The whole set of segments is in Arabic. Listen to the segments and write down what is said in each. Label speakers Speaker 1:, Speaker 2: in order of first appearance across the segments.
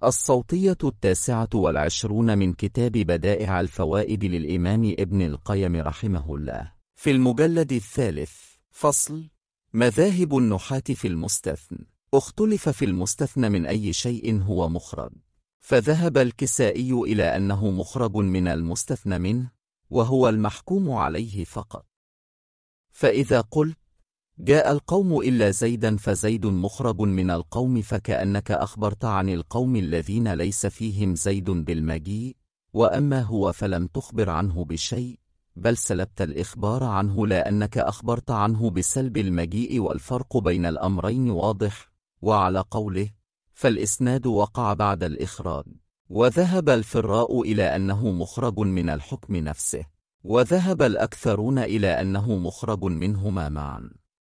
Speaker 1: الصوتية 29 من كتاب بدائع الفوائد للإمام ابن القيم رحمه الله، في المجلد 3. فصل: مذاهب النحاة في المستثن. اختلف في المستثنى من أي شيء هو مخرج، فذهب الكسائي إلى أنه مخرج من المستثنى منه، وهو المحكوم عليه فقط. فإذا قلت جاء القوم إلا زيدا فزيد مخرج من القوم، فكأنك أخبرت عن القوم الذين ليس فيهم زيد بالمجيء، وأما هو فلم تخبر عنه بشيء، بل سلبت الإخبار عنه لأنك أخبرت عنه بسلب المجيء، والفرق بين الأمرين واضح. وعلى قوله فالإسناد وقع بعد الإخراج. وذهب الفراء إلى أنه مخرج من الحكم نفسه، وذهب الأكثرون إلى أنه مخرج منهما معا،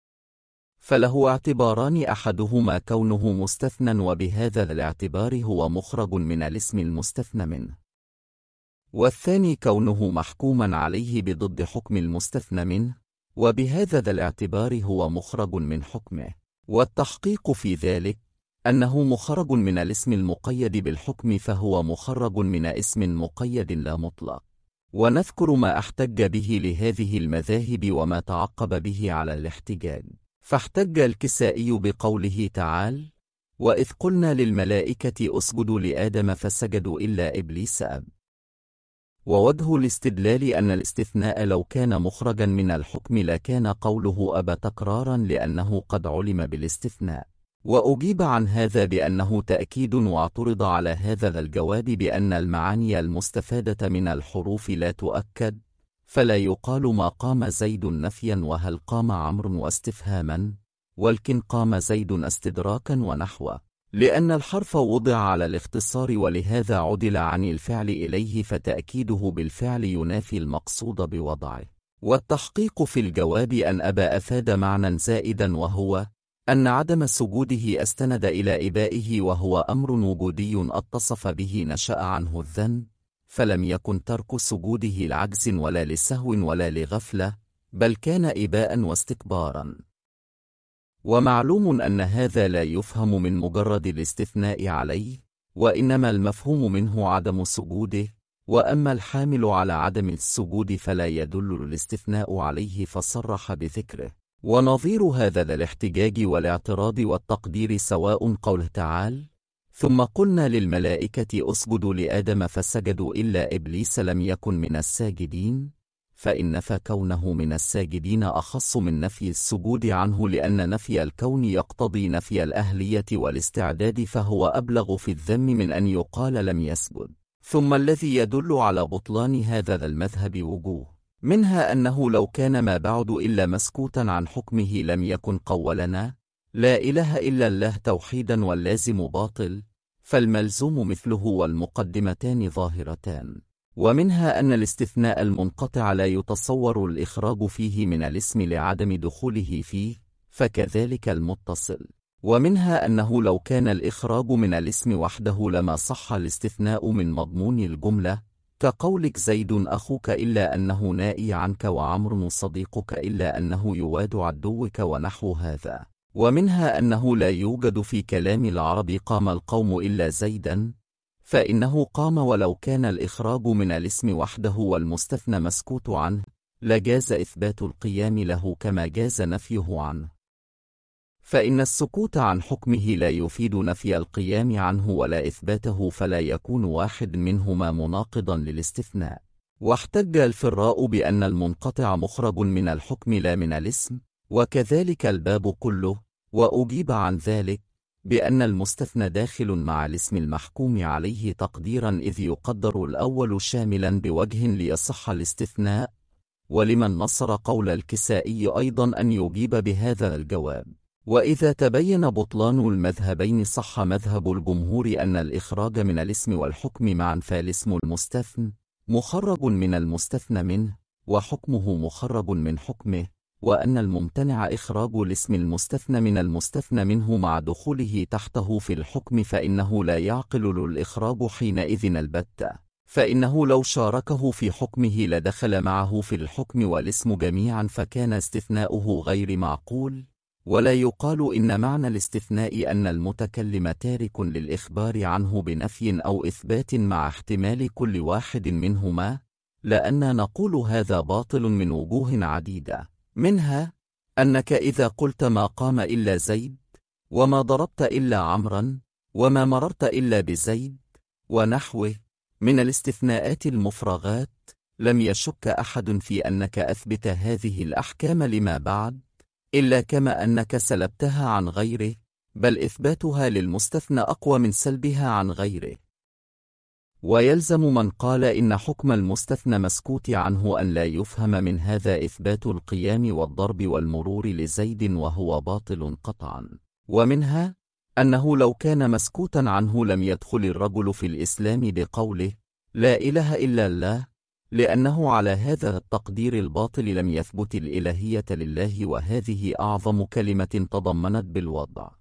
Speaker 1: فله اعتباران: أحدهما كونه مستثنى وبهذا الاعتبار هو مخرج من الاسم المستثنى منه، والثاني كونه محكوما عليه بضد حكم المستثنى منه، وبهذا الاعتبار هو مخرج من حكمه. والتحقيق في ذلك أنه مخرج من الاسم المقيد بالحكم، فهو مخرج من اسم مقيد لا مطلق. ونذكر ما احتج به لهذه المذاهب وما تعقب به على الاحتجاج. فاحتج الكسائي بقوله تعالى: وإذ قلنا للملائكة اسجدوا لآدم فسجدوا إلا إبليس أبى. ووجه الاستدلال أن الاستثناء لو كان مخرجا من الحكم لكان قوله أبى تكرارا، لأنه قد علم بالاستثناء. وأجيب عن هذا بأنه تأكيد، واعترض على هذا الجواب بأن المعاني المستفادة من الحروف لا تؤكد، فلا يقال ما قام زيد نفيا وهل قام عمرو واستفهاما، ولكن قام زيد استدراكا ونحوه، لأن الحرف وضع على الاختصار، ولهذا عدل عن الفعل إليه، فتأكيده بالفعل ينافي المقصود بوضعه. والتحقيق في الجواب أن أبى أفاد معنى زائدا، وهو أن عدم سجوده استند إلى إبائه، وهو أمر وجودي اتصف به نشأ عنه الذنب، فلم يكن ترك سجوده لعجز ولا لسهو ولا لغفلة، بل كان إباء واستكبارا. ومعلوم أن هذا لا يفهم من مجرد الاستثناء عليه، وإنما المفهوم منه عدم سجوده، وأما الحامل على عدم السجود فلا يدل الاستثناء عليه فصرح بذكره. ونظير هذا الاحتجاج والاعتراض والتقدير سواء قوله تعالى: ثم قلنا للملائكة اسجدوا لآدم فسجدوا إلا إبليس لم يكن من الساجدين، فإن نفى كونه من الساجدين أخص من نفي السجود عنه، لأن نفي الكون يقتضي نفي الأهلية والاستعداد، فهو أبلغ في الذم من أن يقال لم يسجد. ثم الذي يدل على بطلان هذا المذهب وجوه، منها أنه لو كان ما بعد إلا مسكوتا عن حكمه لم يكن قولنا لا إله إلا الله توحيدا واللازم باطل، فالملزوم مثله والمقدمتان ظاهرتان. ومنها أن الاستثناء المنقطع لا يتصور الإخراج فيه من الاسم لعدم دخوله فيه، فكذلك المتصل. ومنها أنه لو كان الإخراج من الاسم وحده لما صح الاستثناء من مضمون الجملة، كقولك زيد أخوك إلا أنه نائي عنك، وعمر صديقك إلا أنه يواد عدوك، ونحو هذا. ومنها أنه لا يوجد في كلام العرب قام القوم إلا زيدا، فإنه قام ولو كان الإخراج من الاسم وحده والمستثنى مسكوت عنه، لجاز إثبات القيام له كما جاز نفيه عنه، فإن السكوت عن حكمه لا يفيد نفي القيام عنه ولا إثباته، فلا يكون واحد منهما مناقضا للاستثناء. واحتج الفراء بأن المنقطع مخرج من الحكم لا من الاسم، وكذلك الباب كله. وأجيب عن ذلك بأن المستثنى داخل مع الاسم المحكوم عليه تقديرا، إذ يقدر الأول شاملا بوجه ليصح الاستثناء. ولمن نصر قول الكسائي أيضا أن يجيب بهذا الجواب: وإذا تبين بطلان المذهبين صح مذهب الجمهور أن الإخراج من الاسم والحكم معا، فالاسم المستثنى مخرج من المستثنى منه، وحكمه مخرج من حكمه، وأن الممتنع إخراج الاسم المستثنى من المستثنى منه مع دخوله تحته في الحكم، فإنه لا يعقل الإخراج حينئذ البتة، فإنه لو شاركه في حكمه لدخل معه في الحكم والاسم جميعا، فكان استثناؤه غير معقول. ولا يقال إن معنى الاستثناء أن المتكلم تارك للإخبار عنه بنفي أو إثبات مع احتمال كل واحد منهما، لأن نقول هذا باطل من وجوه عديدة، منها أنك إذا قلت ما قام إلا زيد، وما ضربت إلا عمرا، وما مررت إلا بزيد، ونحوه من الاستثناءات المفرغات، لم يشك أحد في أنك أثبت هذه الأحكام لما بعد، إلا كما أنك سلبتها عن غيره، بل إثباتها للمستثنى أقوى من سلبها عن غيره. ويلزم من قال إن حكم المستثنى مسكوت عنه أن لا يفهم من هذا إثبات القيام والضرب والمرور لزيد، وهو باطل قطعا. ومنها أنه لو كان مسكوتا عنه لم يدخل الرجل في الإسلام بقوله لا إله إلا الله، لأنه على هذا التقدير الباطل لم يثبت الإلهية لله، وهذه أعظم كلمة تضمنت بالوضع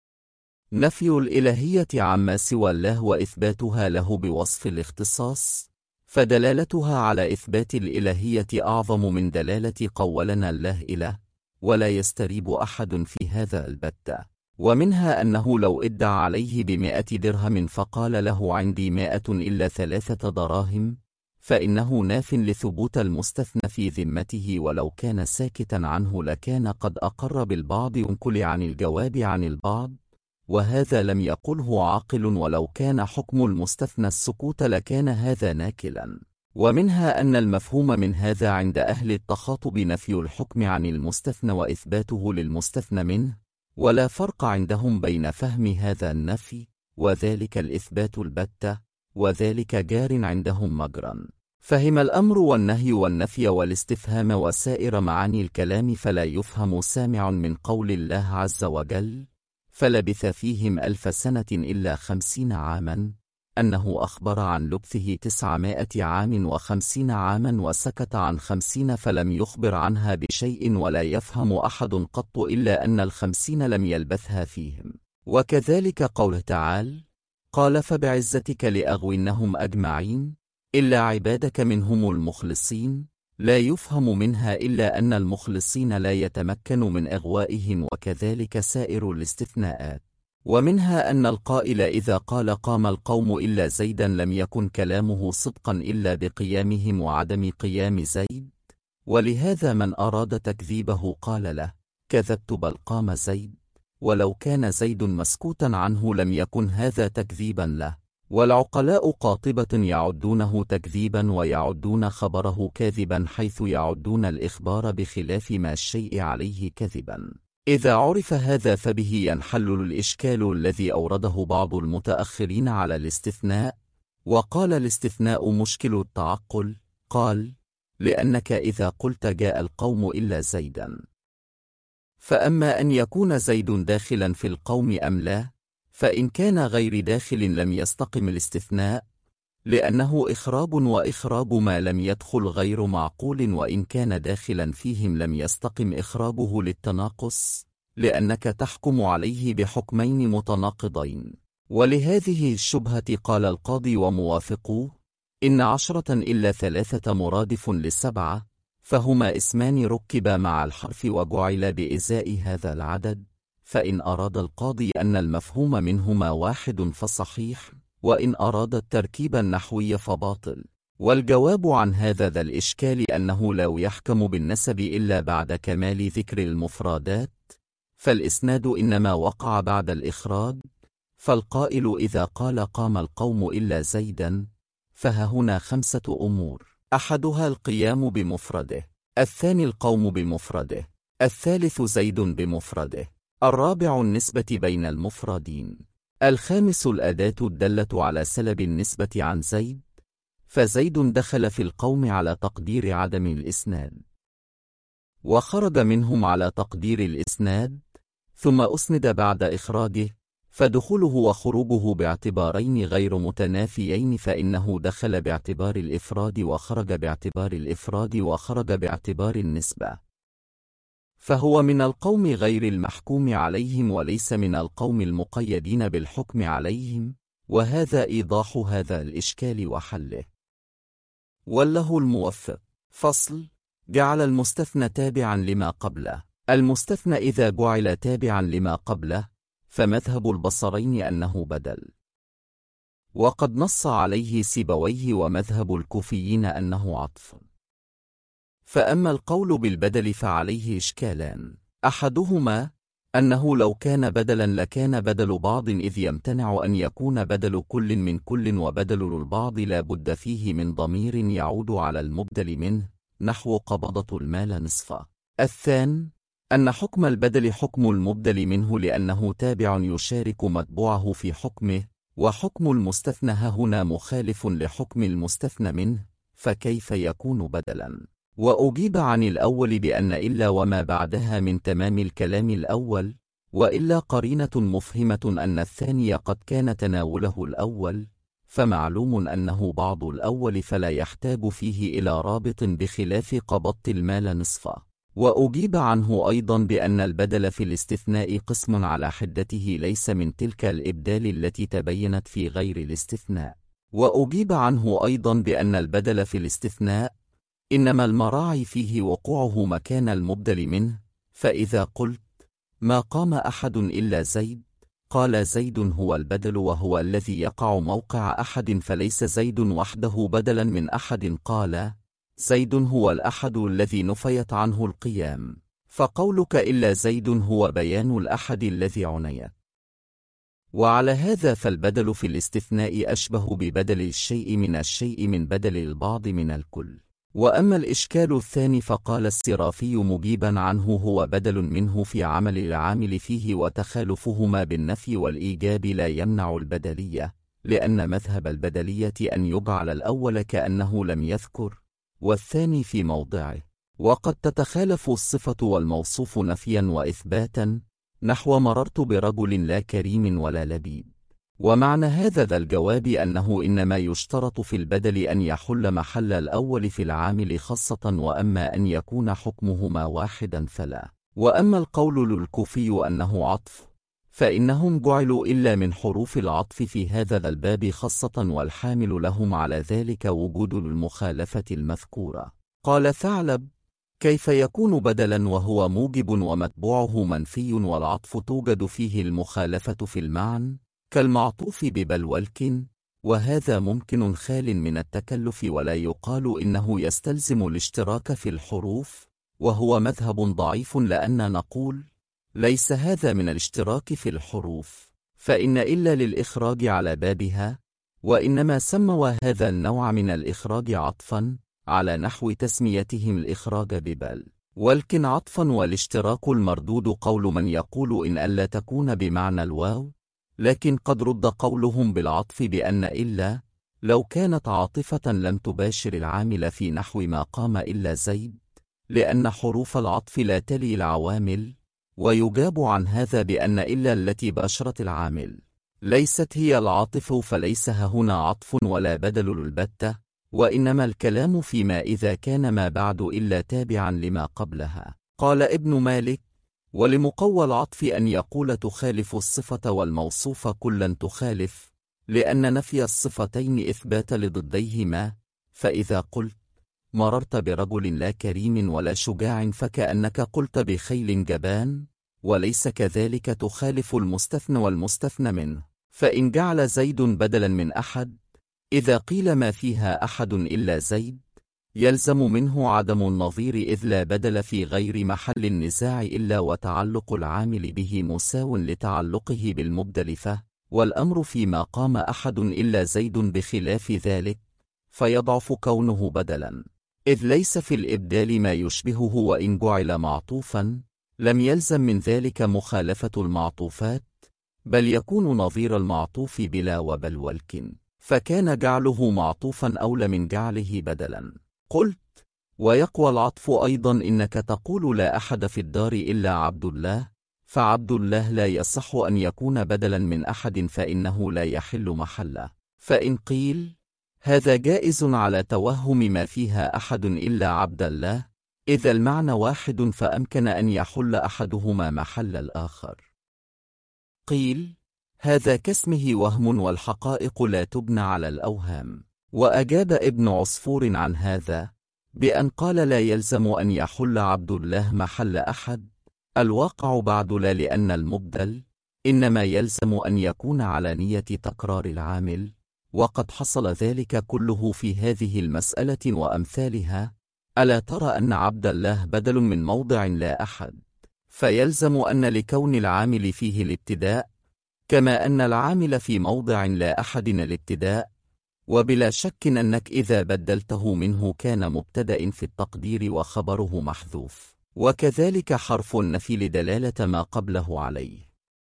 Speaker 1: نفي الإلهية عما سوى الله وإثباتها له بوصف الاختصاص، فدلالتها على إثبات الإلهية أعظم من دلالة قولنا الله إله، ولا يستريب أحد في هذا البتة. ومنها أنه لو ادعى عليه ب100 درهم فقال له عندي 100 إلا 3 دراهم، فإنه ناف لثبوت المستثنى في ذمته، ولو كان ساكتا عنه لكان قد أقر بالبعض وانقل عن الجواب عن البعض، وهذا لم يقله عاقل، ولو كان حكم المستثنى السكوت لكان هذا ناكلا. ومنها أن المفهوم من هذا عند أهل التخاطب نفي الحكم عن المستثنى وإثباته للمستثنى منه، ولا فرق عندهم بين فهم هذا النفي وذلك الإثبات البتة، وذلك جار عندهم مجرا. فهم الأمر والنهي والنفي والاستفهام وسائر معاني الكلام، فلا يفهم سامع من قول الله عز وجل فلبث فيهم 1000 سنة إلا 50 عاما، أنه أخبر عن لبثه 900 عام و50 عاما وسكت عن 50 فلم يخبر عنها بشيء، ولا يفهم أحد قط إلا أن 50 لم يلبثها فيهم. وكذلك قوله تعالى قال فبعزتك لأغوينهم أجمعين إلا عبادك منهم المخلصين، لا يفهم منها إلا أن المخلصين لا يتمكن من إغوائهم، وكذلك سائر الاستثناءات. ومنها أن القائل إذا قال قام القوم إلا زيدا لم يكن كلامه صدقا إلا بقيامهم وعدم قيام زيد، ولهذا من أراد تكذيبه قال له كذبت بل قام زيد، ولو كان زيد مسكوتا عنه لم يكن هذا تكذيبا له. والعقلاء قاطبة يعدونه تكذيبا ويعدون خبره كاذبا، حيث يعدون الإخبار بخلاف ما الشيء عليه كذبا. إذا عرف هذا فبه ينحل الإشكال الذي أورده بعض المتأخرين على الاستثناء، وقال الاستثناء مشكل التعقل، قال لأنك إذا قلت جاء القوم إلا زيدا، فأما أن يكون زيد داخلا في القوم أم لا، فإن كان غير داخل لم يستقم الاستثناء، لأنه إخراب، وإخراب ما لم يدخل غير معقول، وإن كان داخلا فيهم لم يستقم إخرابه للتناقص، لأنك تحكم عليه بحكمين متناقضين. ولهذه الشبهة قال القاضي وموافقوه إن 10 إلا 3 مرادف ل7، فهما اسمان ركبا مع الحرف وجعل بإزاء هذا العدد، فإن أراد القاضي أن المفهوم منهما واحد فصحيح، وإن أراد التركيب النحوي فباطل. والجواب عن هذا ذا الإشكال أنه لا يحكم بالنسب إلا بعد كمال ذكر المفردات، فالإسناد إنما وقع بعد الإخراج. فالقائل إذا قال قام القوم إلا زيدا، فهنا 5 أمور: أحدها القيام بمفرده، الثاني القوم بمفرده، الثالث زيد بمفرده، الرابع النسبة بين المفردين، الخامس الأداة الدالة على سلب النسبة عن زيد، فزيد دخل في القوم على تقدير عدم الإسناد، وخرج منهم على تقدير الإسناد، ثم أسند بعد إخراجه، فدخوله وخروجه باعتبارين غير متنافيين، فإنه دخل باعتبار الإفراد وخرج باعتبار الإفراد وخرج باعتبار النسبة، فهو من القوم غير المحكوم عليهم وليس من القوم المقيدين بالحكم عليهم. وهذا إيضاح هذا الإشكال وحله. والله الموفق. فصل: جعل المستثنى تابعا لما قبله. المستثنى إذا جعل تابعا لما قبله فمذهب البصرين أنه بدل، وقد نص عليه سيبويه ومذهب الكوفيين أنه عطف. فأما القول بالبدل فعليه إشكالان، أحدهما أنه لو كان بدلا لكان بدل بعض، إذ يمتنع أن يكون بدل كل من كل، وبدل البعض لا بد فيه من ضمير يعود على المبدل منه، نحو قبضة المال نصفا. الثاني أن حكم البدل حكم المبدل منه، لأنه تابع يشارك متبوعه في حكمه، وحكم المستثنى هنا مخالف لحكم المستثنى منه، فكيف يكون بدلا؟ وأجيب عن الأول بأن إلا وما بعدها من تمام الكلام الأول، وإلا قرينة مفهمة أن الثاني قد كان تناوله الأول، فمعلوم أنه بعض الأول فلا يحتاج فيه إلى رابط، بخلاف قبضت المال نصفا. وأجيب عنه أيضا بأن البدل في الاستثناء قسم على حدته، ليس من تلك الإبدال التي تبينت في غير الاستثناء. وأجيب عنه أيضا بأن البدل في الاستثناء إنما المراعي فيه وقوعه مكان المبدل منه، فإذا قلت ما قام أحد إلا زيد، قال زيد هو البدل وهو الذي يقع موقع أحد، فليس زيد وحده بدلا من أحد. قال زيد هو الأحد الذي نفيت عنه القيام، فقولك إلا زيد هو بيان الأحد الذي عنيت. وعلى هذا فالبدل في الاستثناء أشبه ببدل الشيء من الشيء من بدل البعض من الكل. وأما الإشكال الثاني فقال السرافي مجيبا عنه هو بدل منه في عمل العامل فيه، وتخالفهما بالنفي والإيجاب لا يمنع البدلية، لأن مذهب البدلية أن يجعل الأول كأنه لم يذكر والثاني في موضعه، وقد تتخالف الصفة والموصوف نفيا وإثباتا، نحو مررت برجل لا كريم ولا لبيب. ومعنى هذا ذا الجواب أنه إنما يشترط في البدل أن يحل محل الأول في العامل خاصة، وأما أن يكون حكمهما واحدا فلا. وأما القول للكوفي أنه عطف، فإنهم جعلوا إلا من حروف العطف في هذا ذا الباب خاصة، والحامل لهم على ذلك وجود المخالفة المذكورة. قال ثعلب كيف يكون بدلا وهو موجب ومتبوعه منفي، والعطف توجد فيه المخالفة في المعنى كالمعطوف ببل والكن، وهذا ممكن خال من التكلف، ولا يقال إنه يستلزم الاشتراك في الحروف، وهو مذهب ضعيف، لأن نقول ليس هذا من الاشتراك في الحروف، فإن إلا للإخراج على بابها، وإنما سموا هذا النوع من الإخراج عطفا على نحو تسميتهم الإخراج ببل والكن عطفا. والاشتراك المردود قول من يقول إن ألا تكون بمعنى الواو، لكن قد رد قولهم بالعطف بأن إلا لو كانت عاطفة لم تباشر العامل في نحو ما قام إلا زيد، لأن حروف العطف لا تلي العوامل. ويجاب عن هذا بأن إلا التي باشرت العامل ليست هي العاطف، فليس هنا عطف ولا بدل البتة، وإنما الكلام فيما إذا كان ما بعد إلا تابعا لما قبلها. قال ابن مالك ولمقوى العطف أن يقول تخالف الصفة والموصوف كلا تخالف، لأن نفي الصفتين إثبات لضديهما، فإذا قلت مررت برجل لا كريم ولا شجاع فكأنك قلت بخيل جبان، وليس كذلك تخالف المستثنى والمستثنى منه. فإن جعل زيد بدلا من أحد، إذا قيل ما فيها أحد إلا زيد، يلزم منه عدم النظير، إذ لا بدل في غير محل النزاع إلا وتعلق العامل به مساو لتعلقه بالمبدل، والأمر فيما قام أحد إلا زيد بخلاف ذلك، فيضعف كونه بدلا، إذ ليس في الإبدال ما يشبهه، وإن جعل معطوفا لم يلزم من ذلك مخالفة المعطوفات، بل يكون نظير المعطوف بلا وبل والكن، فكان جعله معطوفا أولى من جعله بدلا. قلت ويقوى العطف أيضا إنك تقول لا أحد في الدار إلا عبد الله، فعبد الله لا يصح أن يكون بدلا من أحد، فإنه لا يحل محله. فإن قيل هذا جائز على توهم ما فيها أحد إلا عبد الله، إذا المعنى واحد فأمكن أن يحل أحدهما محل الآخر. قيل هذا كاسمه وهم، والحقائق لا تبنى على الأوهام. وأجاب ابن عصفور عن هذا بأن قال لا يلزم أن يحل عبد الله محل أحد، الواقع بعد لا، لأن المبدل إنما يلزم أن يكون على نية تكرار العامل، وقد حصل ذلك كله في هذه المسألة وأمثالها. ألا ترى أن عبد الله بدل من موضع لا أحد، فيلزم أن لكون العامل فيه الابتداء، كما أن العامل في موضع لا أحد الابتداء. وبلا شك أنك إذا بدلته منه كان مبتدأ في التقدير وخبره محذوف، وكذلك حرف النفي لدلالة ما قبله عليه.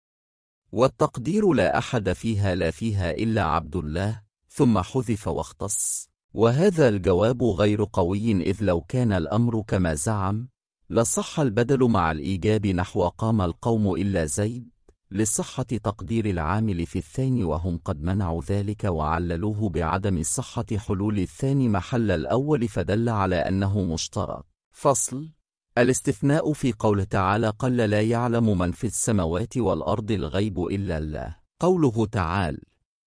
Speaker 1: والتقدير لا أحد فيها، لا فيها إلا عبد الله، ثم حذف واختص. وهذا الجواب غير قوي، إذ لو كان الأمر كما زعم لصح البدل مع الإيجاب، نحو قام القوم إلا زيد، لصحة تقدير العامل في الثاني، وهم قد منعوا ذلك وعللوه بعدم صحة حلول الثاني محل الأول، فدل على أنه مشترك. فصل. الاستثناء في قوله تعالى: قل لا يعلم من في السماوات والأرض الغيب إلا الله. قوله تعالى: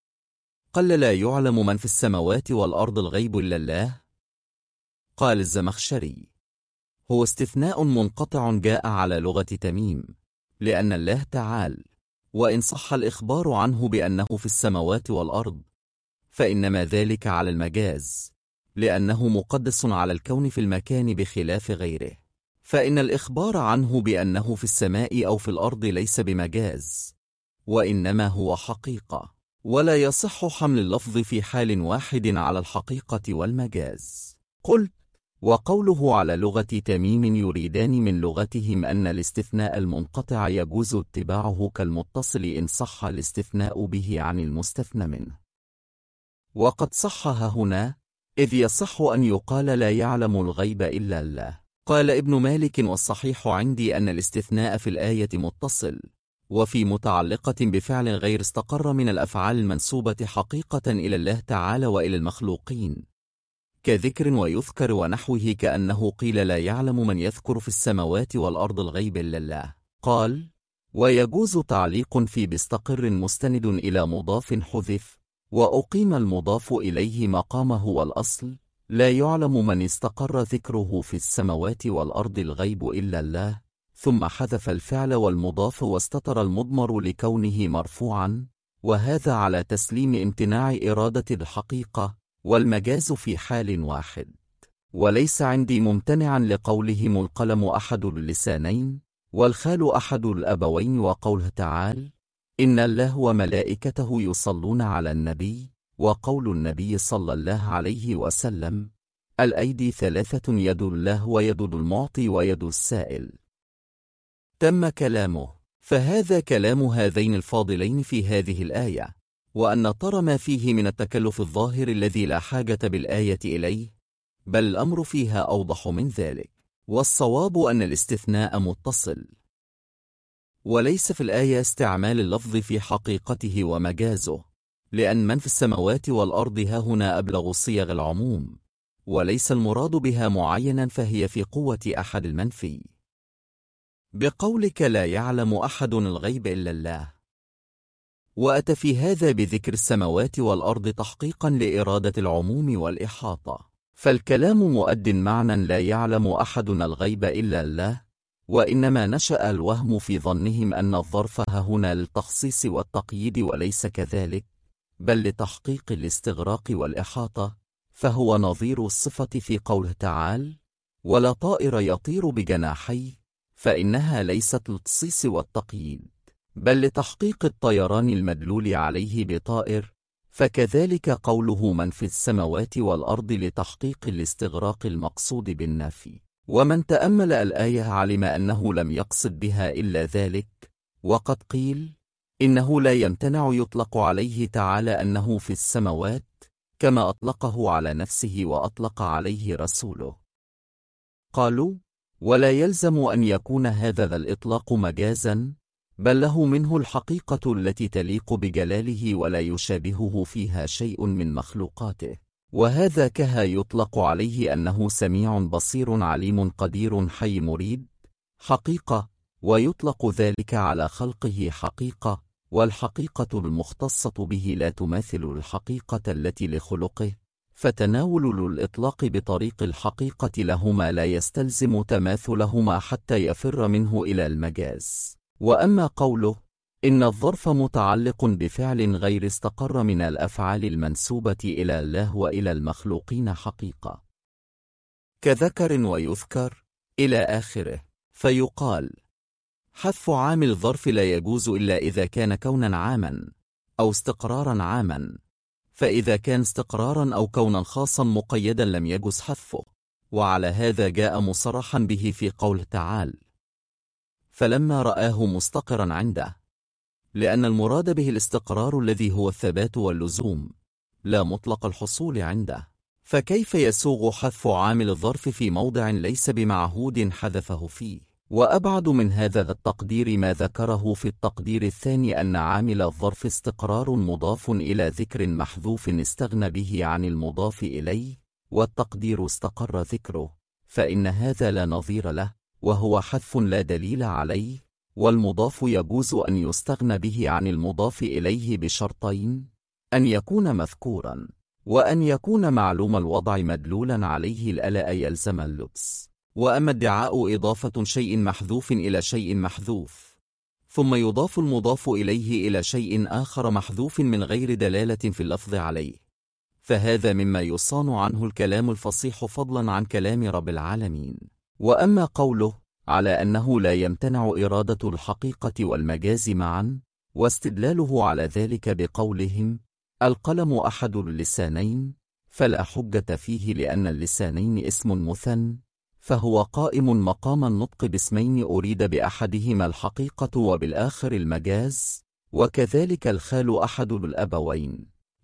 Speaker 1: قل لا يعلم من في السماوات والأرض الغيب إلا الله، قال الزمخشري: هو استثناء منقطع جاء على لغة تميم، لأن الله تعالى وإن صح الإخبار عنه بأنه في السماوات والأرض، فإنما ذلك على المجاز، لأنه مقدس على الكون في المكان بخلاف غيره. فإن الإخبار عنه بأنه في السماء أو في الأرض ليس بمجاز، وإنما هو حقيقة، ولا يصح حمل اللفظ في حال واحد على الحقيقة والمجاز. قلت: وقوله على لغة تميم يريدان من لغتهم أن الاستثناء المنقطع يجوز اتباعه كالمتصل إن صح الاستثناء به عن المستثنى منه. وقد صحها هنا، إذ يصح أن يقال لا يعلم الغيب إلا الله. قال ابن مالك: والصحيح عندي أن الاستثناء في الآية متصل، وفي متعلقة بفعل غير استقر من الأفعال المنسوبة حقيقة إلى الله تعالى وإلى المخلوقين، كذكر ويذكر ونحوه، كأنه قيل لا يعلم من يذكر في السماوات والأرض الغيب إلا الله. قال: ويجوز تعليق في بستقر مستند إلى مضاف حذف، وأقيم المضاف إليه مقامه، والأصل لا يعلم من استقر ذكره في السماوات والأرض الغيب إلا الله، ثم حذف الفعل والمضاف واستتر المضمر لكونه مرفوعا، وهذا على تسليم امتناع إرادة الحقيقة والمجاز في حال واحد. وليس عندي ممتنعا لقولهم القلم أحد اللسانين والخال أحد الأبوين، وقوله تعالى: إن الله وملائكته يصلون على النبي، وقول النبي صلى الله عليه وسلم: الأيدي ثلاثة، يد الله ويد المعطي ويد السائل. تم كلامه. فهذا كلام هذين الفاضلين في هذه الآية، وأن ترى ما فيه من التكلف الظاهر الذي لا حاجة بالآية إليه، بل الأمر فيها أوضح من ذلك. والصواب أن الاستثناء متصل، وليس في الآية استعمال اللفظ في حقيقته ومجازه، لأن من في السماوات والأرض ها هنا أبلغ صيغ العموم، وليس المراد بها معينا، فهي في قوة أحد المنفي. بقولك لا يعلم أحد الغيب إلا الله، وأتى في هذا بذكر السماوات والأرض تحقيقا لإرادة العموم والإحاطة، فالكلام مؤد معنى لا يعلم أحد الغيب إلا الله، وإنما نشأ الوهم في ظنهم أن الظرف هنا للتخصيص والتقييد، وليس كذلك، بل لتحقيق الاستغراق والإحاطة، فهو نظير الصفة في قوله تعالى: ولا طائر يطير بجناحيه، فإنها ليست للتخصيص والتقييد، بل لتحقيق الطيران المدلول عليه بطائر، فكذلك قوله من في السماوات والأرض لتحقيق الاستغراق المقصود بالنفي. ومن تأمل الآية علم أنه لم يقصد بها إلا ذلك، وقد قيل إنه لا يمتنع يطلق عليه تعالى أنه في السماوات، كما أطلقه على نفسه وأطلق عليه رسوله. قالوا: ولا يلزم أن يكون هذا الإطلاق مجازا، بل له منه الحقيقة التي تليق بجلاله ولا يشابهه فيها شيء من مخلوقاته، وهذا كها يطلق عليه أنه سميع بصير عليم قدير حي مريد حقيقة، ويطلق ذلك على خلقه حقيقة، والحقيقة المختصة به لا تماثل الحقيقة التي لخلقه، فتناول الإطلاق بطريق الحقيقة لهما لا يستلزم تماثلهما حتى يفر منه إلى المجاز. وأما قوله إن الظرف متعلق بفعل غير استقر من الأفعال المنسوبة إلى الله وإلى المخلوقين حقيقة كذكر ويذكر إلى آخره، فيقال حذف عامل الظرف لا يجوز إلا إذا كان كونا عاما أو استقرارا عاما، فإذا كان استقرارا أو كونا خاصا مقيدا لم يجوز حذفه. وعلى هذا جاء مصرحا به في قول تعالى فلما رآه مستقرا عنده، لأن المراد به الاستقرار الذي هو الثبات واللزوم لا مطلق الحصول عنده، فكيف يسوغ حذف عامل الظرف في موضع ليس بمعهود حذفه فيه؟ وأبعد من هذا التقدير ما ذكره في التقدير الثاني أن عامل الظرف استقرار مضاف إلى ذكر محذوف استغنى به عن المضاف إليه، والتقدير استقر ذكره، فإن هذا لا نظير له وهو حذف لا دليل عليه، والمضاف يجوز أن يستغنى به عن المضاف إليه بشرطين: أن يكون مذكورا، وأن يكون معلوم الوضع مدلولا عليه الألا يلزم اللبس. وأما ادعاء إضافة شيء محذوف إلى شيء محذوف ثم يضاف المضاف إليه إلى شيء آخر محذوف من غير دلالة في اللفظ عليه، فهذا مما يصان عنه الكلام الفصيح فضلا عن كلام رب العالمين. وأما قوله على أنه لا يمتنع إرادة الحقيقة والمجاز معا، واستدلاله على ذلك بقولهم القلم أحد اللسانين، فلا حجة فيه لأن اللسانين اسم مثنى، فهو قائم مقام النطق باسمين أريد بأحدهما الحقيقة وبالآخر المجاز، وكذلك الخال أحد الأبوين،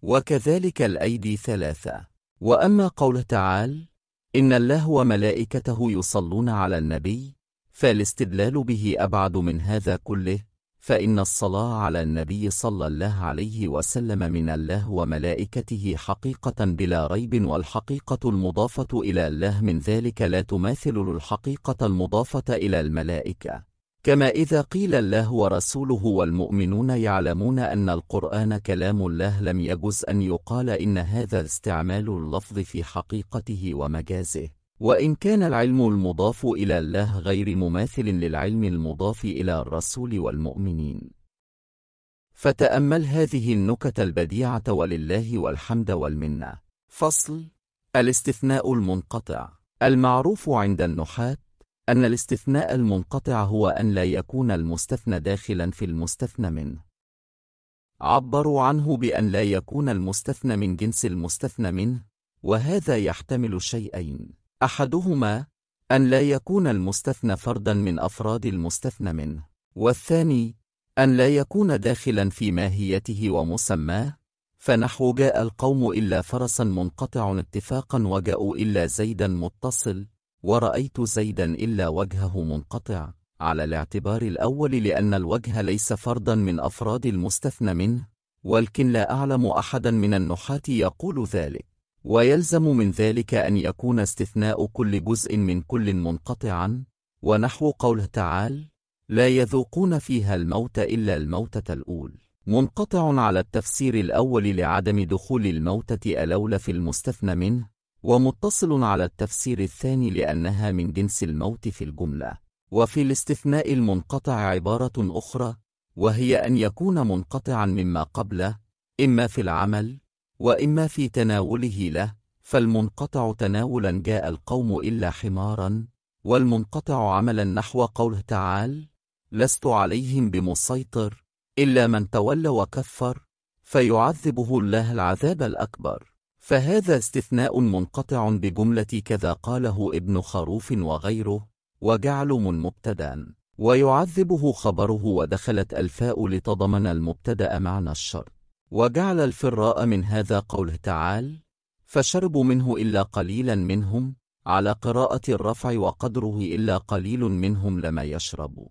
Speaker 1: وكذلك الأيدي ثلاثة. وأما قوله تعالى إن الله وملائكته يصلون على النبي، فالاستدلال به أبعد من هذا كله، فإن الصلاة على النبي صلى الله عليه وسلم من الله وملائكته حقيقة بلا ريب، والحقيقة المضافة إلى الله من ذلك لا تماثل الحقيقة المضافة إلى الملائكة. كما إذا قيل الله ورسوله والمؤمنون يعلمون أن القرآن كلام الله لم يجز أن يقال إن هذا استعمال اللفظ في حقيقته ومجازه، وإن كان العلم المضاف إلى الله غير مماثل للعلم المضاف إلى الرسول والمؤمنين. فتأمل هذه النكت البديعة ولله والحمد والمنة. فصل: الاستثناء المنقطع. المعروف عند النحاة أن الاستثناء المنقطع هو أن لا يكون المستثنى داخلا في المستثنى منه. عبروا عنه بأن لا يكون المستثنى من جنس المستثنى منه، وهذا يحتمل شيئين: أحدهما أن لا يكون المستثنى فردا من أفراد المستثنى منه، والثاني أن لا يكون داخلا في ماهيته ومسماه، فنحو جاء القوم إلا فرسا منقطع اتفاقا، وجاءوا إلا زيدا متصل، ورأيت زيدا إلا وجهه منقطع، على الاعتبار الأول لأن الوجه ليس فردا من أفراد المستثنى منه، ولكن لا أعلم أحدا من النحاة يقول ذلك، ويلزم من ذلك أن يكون استثناء كل جزء من كل منقطعا، ونحو قوله تعالى لا يذوقون فيها الموت إلا الموتة الأولى، منقطع على التفسير الأول لعدم دخول الموتة الأولى في المستثنى منه، ومتصل على التفسير الثاني لأنها من جنس الموت في الجملة. وفي الاستثناء المنقطع عبارة أخرى، وهي أن يكون منقطعا مما قبله، إما في العمل وإما في تناوله له، فالمنقطع تناولا جاء القوم إلا حمارا، والمنقطع عملا نحو قوله تعالى لست عليهم بمسيطر إلا من تولى وكفر فيعذبه الله العذاب الأكبر، فهذا استثناء منقطع بجملة كذا قاله ابن خروف وغيره، وجعل من مبتدأ ويعذبه خبره، ودخلت الفاء لتضمن المبتدأ معنى الشرط، وجعل الفراء من هذا قوله تعالى فشربوا منه إلا قليلا منهم، على قراءة الرفع وقدره إلا قليل منهم لما يشربوا،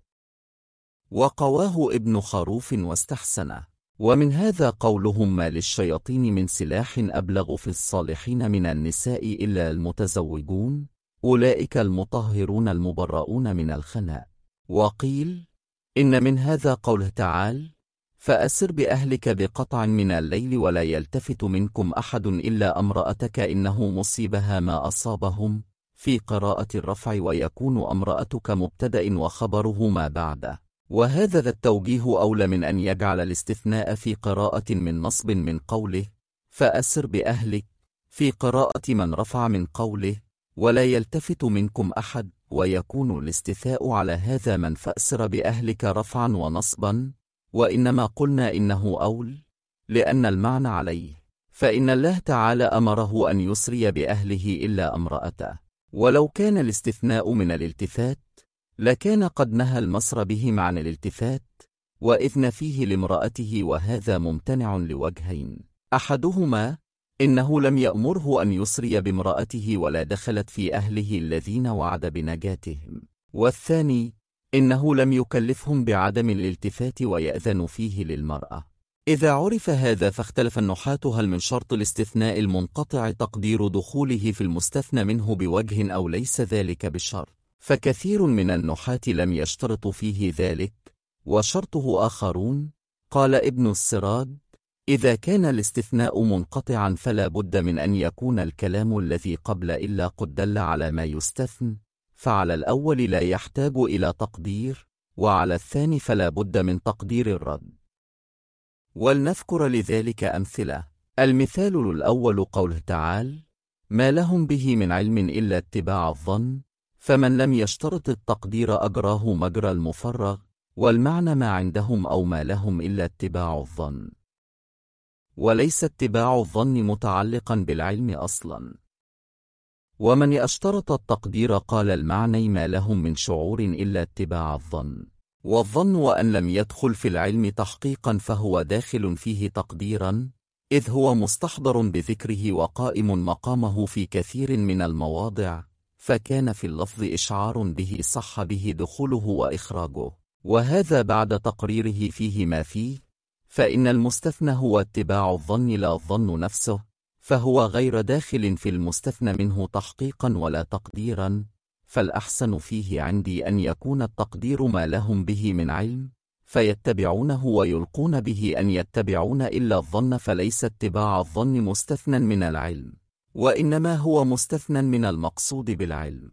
Speaker 1: وقواه ابن خروف واستحسنه. ومن هذا قولهم ما للشياطين من سلاح أبلغ في الصالحين من النساء إلا المتزوجون، أولئك المطهرون المبرؤون من الخناء. وقيل إن من هذا قوله تعالى فأسر بأهلك بقطع من الليل ولا يلتفت منكم أحد إلا امرأتك إنه مصيبها ما أصابهم، في قراءة الرفع، ويكون امرأتك مبتدأ وخبره ما بعده، وهذا ذا التوجيه أولى من أن يجعل الاستثناء في قراءة من نصب من قوله فأسر بأهلك، في قراءة من رفع من قوله ولا يلتفت منكم أحد، ويكون الاستثاء على هذا من فأسر بأهلك رفعا ونصبا، وإنما قلنا إنه أول لأن المعنى عليه، فإن الله تعالى أمره أن يسري بأهله إلا امرأته، ولو كان الاستثناء من الالتفات لكان قد نهى المسر به عن الالتفات، وإذن فيه لامرأته، وهذا ممتنع لوجهين: أحدهما إنه لم يأمره أن يسري بامرأته ولا دخلت في أهله الذين وعد بنجاتهم، والثاني إنه لم يكلفهم بعدم الالتفات ويأذن فيه للمرأة. إذا عرف هذا فاختلف النحاة هل من شرط الاستثناء المنقطع تقدير دخوله في المستثنى منه بوجه أو ليس ذلك بشرط، فكثير من النحاة لم يشترطوا فيه ذلك، وشرطه آخرون. قال ابن السراج: إذا كان الاستثناء منقطعا فلا بد من أن يكون الكلام الذي قبل إلا قد دل على ما يستثنى، فعلى الأول لا يحتاج إلى تقدير، وعلى الثاني فلا بد من تقدير الرد. ولنذكر لذلك أمثلة. المثال الأول قوله تعالى: ما لهم به من علم إلا اتباع الظن، فمن لم يشترط التقدير أجراه مجرى المفرغ، والمعنى ما عندهم أو ما لهم إلا اتباع الظن، وليس اتباع الظن متعلقا بالعلم أصلا. ومن اشترط التقدير قال المعنى ما لهم من شعور إلا اتباع الظن، والظن وأن لم يدخل في العلم تحقيقا فهو داخل فيه تقديرا، إذ هو مستحضر بذكره وقائم مقامه في كثير من المواضع، فكان في اللفظ إشعار به صح به دخوله وإخراجه، وهذا بعد تقريره فيه ما فيه، فإن المستثنى هو اتباع الظن لا الظن نفسه، فهو غير داخل في المستثنى منه تحقيقا ولا تقديرا، فالأحسن فيه عندي أن يكون التقدير ما لهم به من علم، فيتبعونه ويلقون به أن يتبعون إلا الظن، فليس اتباع الظن مستثنى من العلم، وإنما هو مستثنى من المقصود بالعلم،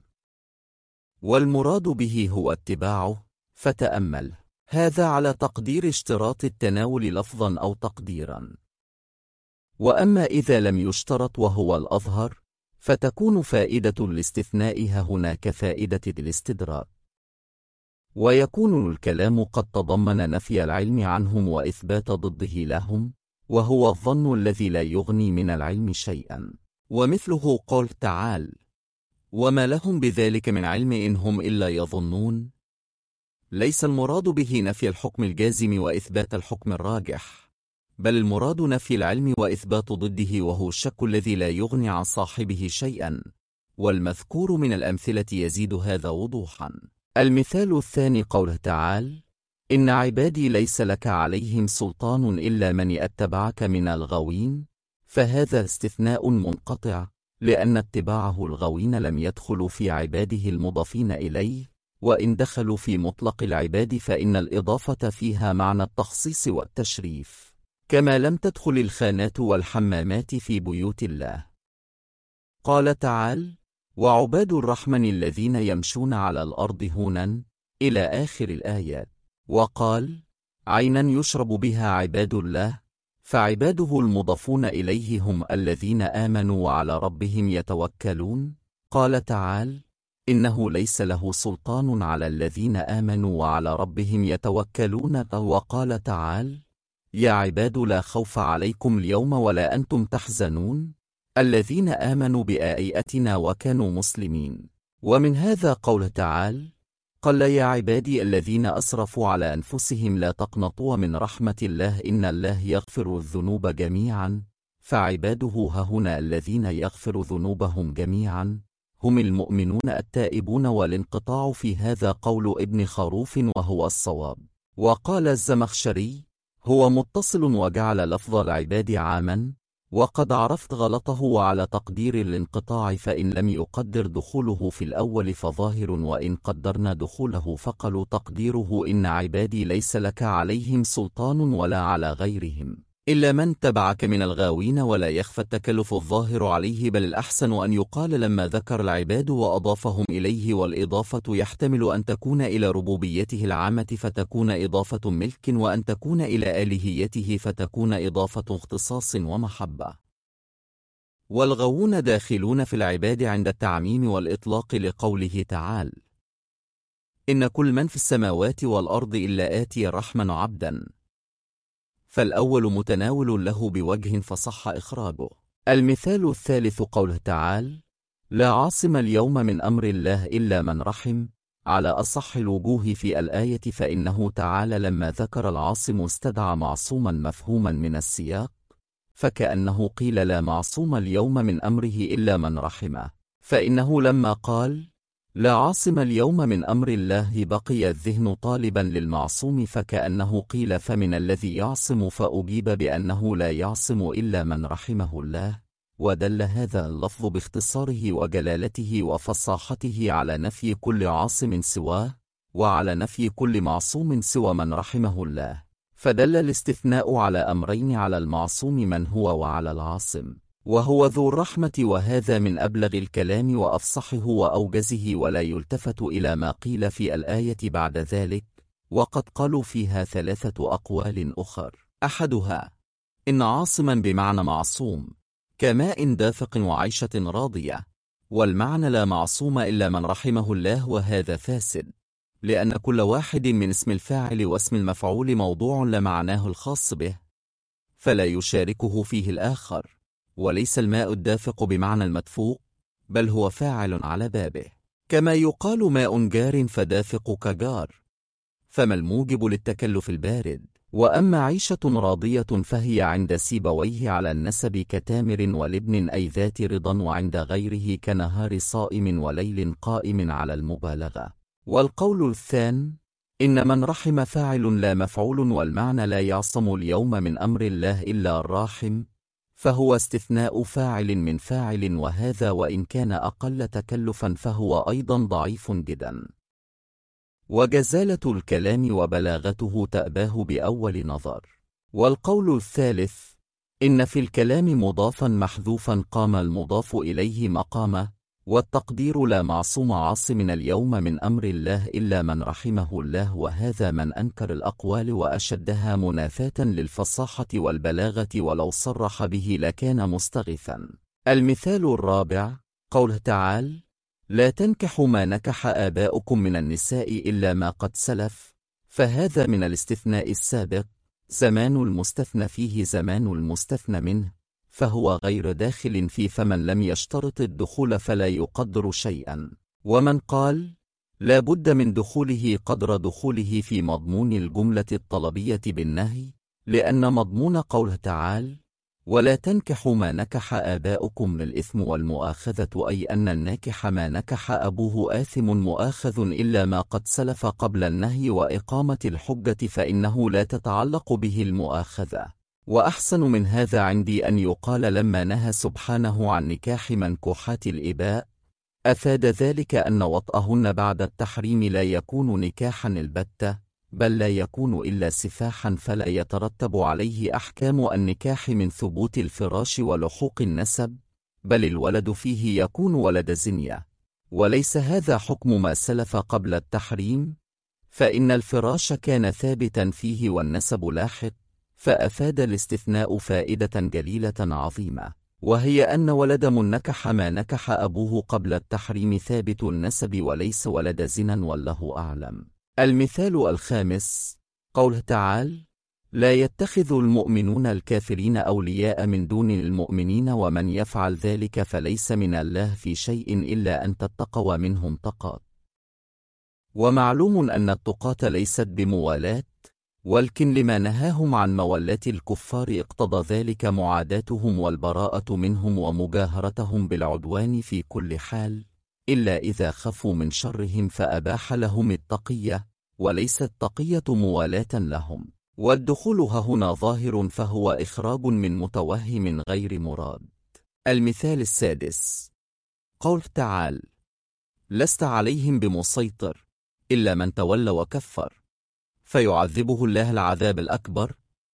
Speaker 1: والمراد به هو اتباعه. فتأمل هذا على تقدير اشتراط التناول لفظا أو تقديرا. وأما إذا لم يشترط وهو الأظهر، فتكون فائدة الاستثناء هنا كفائدة الاستدراك، ويكون الكلام قد تضمن نفي العلم عنهم وإثبات ضده لهم، وهو الظن الذي لا يغني من العلم شيئا. ومثله قول تعالى: وما لهم بذلك من علم إن هم إلا يظنون، ليس المراد به نفي الحكم الجازم وإثبات الحكم الراجح، بل المراد نفي العلم وإثبات ضده، وهو الشك الذي لا يغني عن صاحبه شيئا، والمذكور من الأمثلة يزيد هذا وضوحا. المثال الثاني قوله تعالى: إن عبادي ليس لك عليهم سلطان إلا من اتبعك من الغاوين، فهذا استثناء منقطع، لأن اتباعه الغاوين لم يدخلوا في عباده المضافين إليه، وإن دخلوا في مطلق العباد فإن الإضافة فيها معنى التخصيص والتشريف، كما لم تدخل الخانات والحمامات في بيوت الله. قال تعالى: وعباد الرحمن الذين يمشون على الأرض هونا، إلى آخر الآيات. وقال: عينا يشرب بها عباد الله، فعباده المضافون إليه هم الذين آمنوا وعلى ربهم يتوكلون. قال تعالى: إنه ليس له سلطان على الذين آمنوا وعلى ربهم يتوكلون. وقال تعالى: يا عباد لا خوف عليكم اليوم ولا أنتم تحزنون، الذين آمنوا بآياتنا وكانوا مسلمين. ومن هذا قوله تعالى: قل يا عبادي الذين أسرفوا على أنفسهم لا تقنطوا من رحمة الله إن الله يغفر الذنوب جميعا، فعباده هنا الذين يغفر ذنوبهم جميعا هم المؤمنون التائبون، والانقطاع في هذا قول ابن خروف وهو الصواب. وقال الزمخشري: هو متصل وجعل لفظ العباد عاما، وقد عرفت غلطه وعلى تقدير الانقطاع، فإن لم يقدر دخوله في الأول فظاهر، وإن قدرنا دخوله فقالوا تقديره إن عبادي ليس لك عليهم سلطان ولا على غيرهم إلا من تبعك من الغاوين، ولا يخفى التكلف الظاهر عليه، بل الأحسن أن يقال لما ذكر العباد وأضافهم إليه، والإضافة يحتمل أن تكون إلى ربوبيته العامة فتكون إضافة ملك، وأن تكون إلى آلهيته فتكون إضافة اختصاص ومحبة. والغاوون داخلون في العباد عند التعميم والإطلاق، لقوله تعالى: إن كل من في السماوات والأرض إلا آتي الرحمن عبدا، فالأول متناول له بوجه فصح إخراجه. المثال الثالث قوله تعالى: لا عاصم اليوم من أمر الله إلا من رحم، على أصح الوجوه في الآية، فإنه تعالى لما ذكر العاصم استدعى معصوما مفهوما من السياق، فكأنه قيل لا معصوم اليوم من أمره إلا من رحمه، فإنه لما قال لا عاصم اليوم من أمر الله بقي الذهن طالبا للمعصوم، فكأنه قيل فمن الذي يعصم، فأجيب بأنه لا يعصم إلا من رحمه الله، ودل هذا اللفظ باختصاره وجلالته وفصاحته على نفي كل عاصم سواه، وعلى نفي كل معصوم سوى من رحمه الله، فدل الاستثناء على أمرين: على المعصوم من هو، وعلى العاصم وهو ذو الرحمة. وهذا من أبلغ الكلام وأفصحه وأوجزه، ولا يلتفت إلى ما قيل في الآية بعد ذلك، وقد قالوا فيها 3 أقوال أخر: أحدها إن عاصما بمعنى معصوم كماء دافق وعيشة راضية، والمعنى لا معصوم إلا من رحمه الله، وهذا فاسد، لأن كل واحد من اسم الفاعل واسم المفعول موضوع لمعناه الخاص به، فلا يشاركه فيه الآخر. وليس الماء الدافق بمعنى المدفوق، بل هو فاعل على بابه، كما يقال ماء جار فدافق كجار، فما الموجب للتكلف البارد؟ وأما عيشة راضية فهي عند سيبويه على النسب كتامر ولبن أي ذات رضا، وعند غيره كنهار صائم وليل قائم على المبالغة. والقول الثاني إن من رحم فاعل لا مفعول، والمعنى لا يعصم اليوم من أمر الله إلا الراحم، فهو استثناء فاعل من فاعل، وهذا وإن كان أقل تكلفا فهو أيضا ضعيف جدا، وجزالة الكلام وبلاغته تأباه بأول نظر. والقول الثالث إن في الكلام مضافا محذوفا قام المضاف إليه مقامه، والتقدير لا معصوم عاصم اليوم من أمر الله إلا من رحمه الله، وهذا من أنكر الأقوال وأشدها منافاة للفصاحة والبلاغة، ولو صرح به لكان مستغثا. المثال الرابع قوله تعالى: لا تنكحوا ما نكح آباؤكم من النساء إلا ما قد سلف، فهذا من الاستثناء السابق، زمان المستثنى فيه زمان المستثنى منه، فهو غير داخل فيه، فمن لم يشترط الدخول فلا يقدر شيئا. ومن قال لا بد من دخوله قدر دخوله في مضمون الجملة الطلبية بالنهي، لأن مضمون قوله تعالى ولا تنكحوا ما نكح آباؤكم الإثم والمؤاخذة، أي أن الناكح ما نكح أبوه آثم مؤاخذ إلا ما قد سلف قبل النهي وإقامة الحجة، فإنه لا تتعلق به المؤاخذة. وأحسن من هذا عندي أن يقال لما نهى سبحانه عن نكاح منكوحات الإباء، أفاد ذلك أن وطأهن بعد التحريم لا يكون نكاحا البتة، بل لا يكون إلا سفاحا، فلا يترتب عليه أحكام النكاح من ثبوت الفراش ولحوق النسب، بل الولد فيه يكون ولد زنية، وليس هذا حكم ما سلف قبل التحريم، فإن الفراش كان ثابتا فيه والنسب لاحق، فأفاد الاستثناء فائدة جليلة عظيمة، وهي أن ولد من نكح ما نكح أبوه قبل التحريم ثابت النسب وليس ولد زنا، والله أعلم. المثال الخامس قوله تعالى لا يتخذ المؤمنون الكافرين أولياء من دون المؤمنين، ومن يفعل ذلك فليس من الله في شيء إلا أن تتقوا منهم تقات. ومعلوم أن التقاة ليست بموالاة، ولكن لما نهاهم عن مولاة الكفار اقتضى ذلك معاداتهم والبراءة منهم ومجاهرتهم بالعدوان في كل حال، إلا إذا خفوا من شرهم فأباح لهم التقية، وليست التقية موالاة لهم. والدخول هنا ظاهر فهو إخراج من متوهم غير مراد. المثال السادس قول تعالى: لست عليهم بمسيطر إلا من تولى وكفر فيعذبه الله العذاب الأكبر.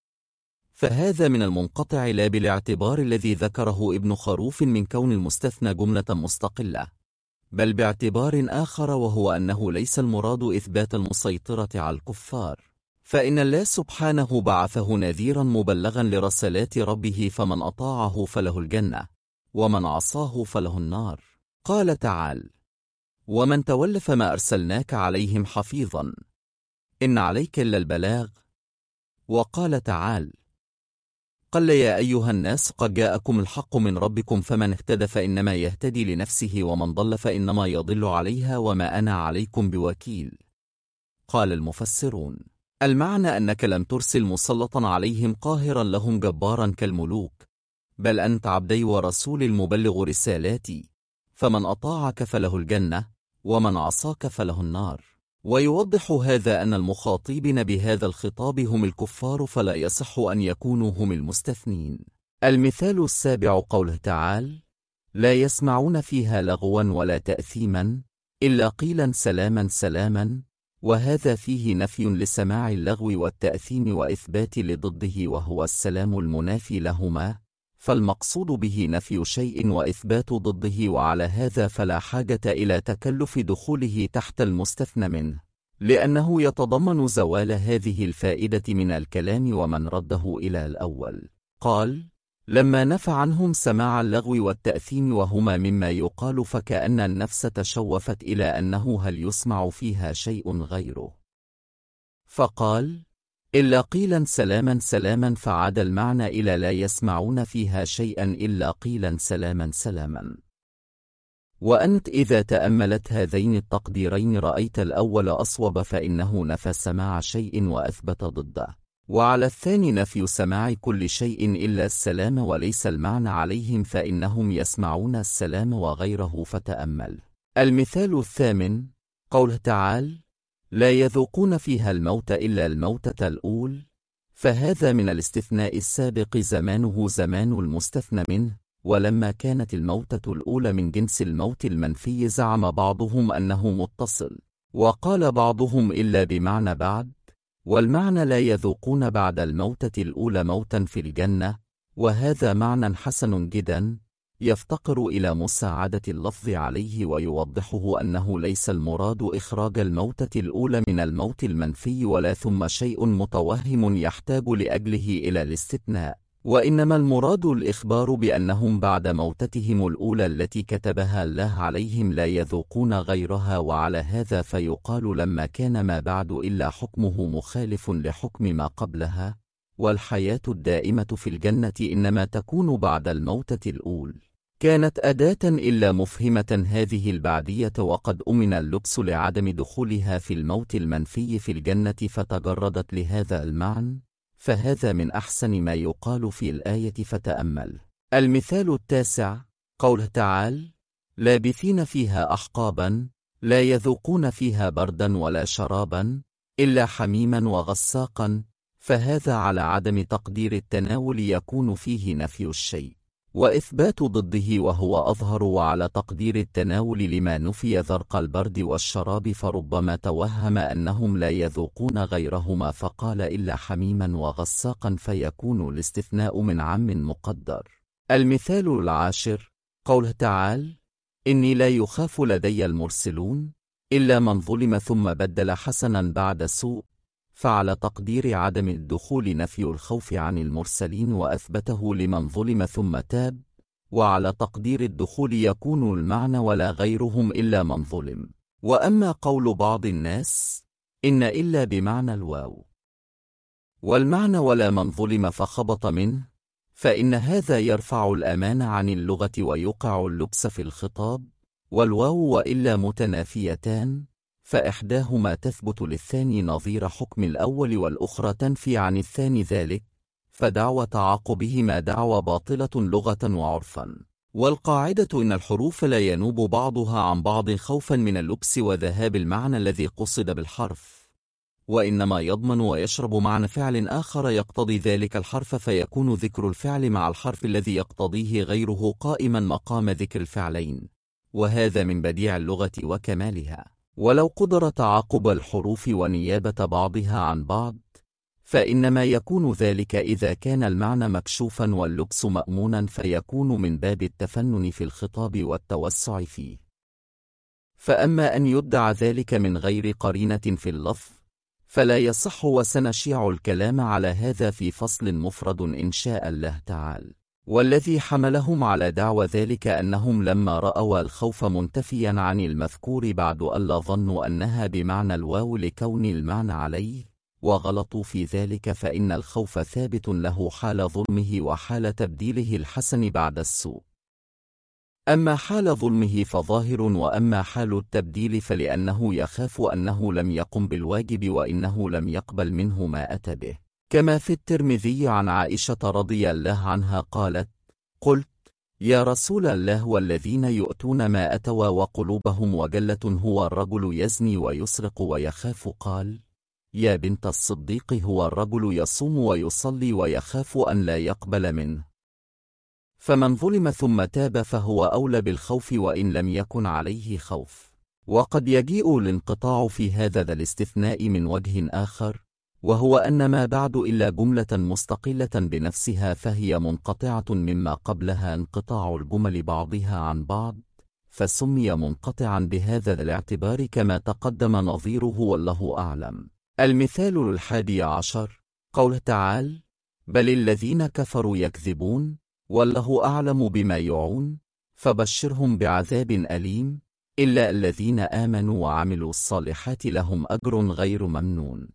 Speaker 1: فهذا من المنقطع لا بالاعتبار الذي ذكره ابن خروف من كون المستثنى جملة مستقلة، بل باعتبار آخر، وهو أنه ليس المراد إثبات المسيطرة على الكفار، فإن الله سبحانه بعثه نذيرا مبلغا لرسالات ربه، فمن أطاعه فله الجنة ومن عصاه فله النار. قال تعالى: ومن تولى فما أرسلناك عليهم حفيظا إن عليك إلا البلاغ. وقال تعالى: قل يا أيها الناس قد جاءكم الحق من ربكم فمن اهتدى فإنما يهتدي لنفسه ومن ضل فإنما يضل عليها وما أنا عليكم بوكيل. قال المفسرون: المعنى أنك لم ترسل مسلطا عليهم قاهرا لهم جبارا كالملوك، بل أنت عبدي ورسول المبلغ رسالاتي، فمن أطاعك فله الجنة ومن عصاك فله النار. ويوضح هذا أن المخاطبين بهذا الخطاب هم الكفار، فلا يصح أن يكونوا هم المستثنين. المثال السابع قوله تعالى: لا يسمعون فيها لغوا ولا تأثيما إلا قيلا سلاما سلاما، وهذا فيه نفي لسماع اللغو والتأثيم وإثبات لضده وهو السلام المنافي لهما، فالمقصود به نفي شيء وإثبات ضده، وعلى هذا فلا حاجة إلى تكلف دخوله تحت المستثنى منه، لأنه يتضمن زوال هذه الفائدة من الكلام ومن رده إلى الأول. قال: لما نفى عنهم سماع اللغو والتأثيم وهما مما يقال، فكأن النفس تشوفت إلى أنه هل يسمع فيها شيء غيره، فقال: إلا قيلا سلاما سلاما، فعاد المعنى إلى لا يسمعون فيها شيئا إلا قيلا سلاما سلاما. وأنت إذا تأملت هذين التقديرين رأيت الأول أصوب، فإنه نفى سماع شيء وأثبت ضده، وعلى الثاني نفي سماع كل شيء إلا السلام وليس المعنى عليهم، فإنهم يسمعون السلام وغيره. فتأمل. المثال الثامن قوله تعالى: لا يذوقون فيها الموت إلا الموتة الأولى، فهذا من الاستثناء السابق زمانه زمان المستثنى منه، ولما كانت الموتة الأولى من جنس الموت المنفي زعم بعضهم أنه متصل، وقال بعضهم إلا بمعنى بعد، والمعنى لا يذوقون بعد الموتة الأولى موتا في الجنة، وهذا معنى حسن جدا يفتقر إلى مساعدة اللفظ عليه، ويوضحه أنه ليس المراد إخراج الموتة الأولى من الموت المنفي ولا ثم شيء متوهم يحتاج لأجله إلى الاستثناء، وإنما المراد الإخبار بأنهم بعد موتتهم الأولى التي كتبها الله عليهم لا يذوقون غيرها. وعلى هذا فيقال لما كان ما بعد إلا حكمه مخالف لحكم ما قبلها، والحياة الدائمة في الجنة إنما تكون بعد الموتة الأولى، كانت أداة إلا مفهمة هذه البعدية، وقد أمن اللبس لعدم دخولها في الموت المنفي في الجنة فتجردت لهذا المعنى، فهذا من أحسن ما يقال في الآية. فتأمل. المثال التاسع قوله تعالى: لابثين فيها أحقابا لا يذوقون فيها بردا ولا شرابا إلا حميما وغساقا، فهذا على عدم تقدير التناول يكون فيه نفي الشيء وإثبات ضده وهو أظهر، وعلى تقدير التناول لما نفي ذرق البرد والشراب، فربما توهم أنهم لا يذوقون غيرهما فقال إلا حميما وغساقا، فيكون الاستثناء من عام مقدر. المثال العاشر قوله تعالى: إني لا يخاف لدي المرسلون إلا من ظلم ثم بدل حسنا بعد سوء، فعلى تقدير عدم الدخول نفي الخوف عن المرسلين وأثبته لمن ظلم ثم تاب، وعلى تقدير الدخول يكون المعنى ولا غيرهم إلا من ظلم. وأما قول بعض الناس إن إلا بمعنى الواو، والمعنى ولا من ظلم فخبط منه، فإن هذا يرفع الأمان عن اللغة ويوقع اللبس في الخطاب، والواو وإلا متنافيتان، فإحداهما تثبت للثاني نظير حكم الأول والأخرى تنفي عن الثاني ذلك، فدعوى تعاقبهما دعوى باطلة لغة وعرفا. والقاعدة إن الحروف لا ينوب بعضها عن بعض خوفا من اللبس وذهاب المعنى الذي قصد بالحرف، وإنما يضمن ويشرب معنى فعل آخر يقتضي ذلك الحرف، فيكون ذكر الفعل مع الحرف الذي يقتضيه غيره قائما مقام ذكر الفعلين، وهذا من بديع اللغة وكمالها. ولو قدر تعاقب الحروف ونيابة بعضها عن بعض، فإنما يكون ذلك إذا كان المعنى مكشوفا واللبس مأمونا، فيكون من باب التفنن في الخطاب والتوسع فيه. فأما أن يدعى ذلك من غير قرينة في اللفظ فلا يصح، وسنشيع الكلام على هذا في فصل مفرد إن شاء الله تعالى. والذي حملهم على دعوى ذلك أنهم لما رأوا الخوف منتفيا عن المذكور بعد ألا ظنوا أنها بمعنى الواو لكون المعنى عليه، وغلطوا في ذلك، فإن الخوف ثابت له حال ظلمه وحال تبديله الحسن بعد السوء. أما حال ظلمه فظاهر، وأما حال التبديل فلأنه يخاف أنه لم يقم بالواجب وإنه لم يقبل منه ما أتى به، كما في الترمذي عن عائشة رضي الله عنها قالت: قلت يا رسول الله والذين يؤتون ما أتوا وقلوبهم وجلة هو الرجل يزني ويسرق ويخاف؟ قال: يا بنت الصديق هو الرجل يصوم ويصلي ويخاف أن لا يقبل منه، فمن ظلم ثم تاب فهو أولى بالخوف وإن لم يكن عليه خوف. وقد يجيء الانقطاع في هذا الاستثناء من وجه آخر، وهو أن ما بعد إلا جملة مستقلة بنفسها فهي منقطعة مما قبلها انقطاع الجمل بعضها عن بعض، فسمي منقطعا بهذا الاعتبار كما تقدم نظيره والله أعلم. المثال 11 قوله تعالى: بل الذين كفروا يكذبون والله أعلم بما يوعون فبشرهم بعذاب أليم إلا الذين آمنوا وعملوا الصالحات لهم أجر غير ممنون.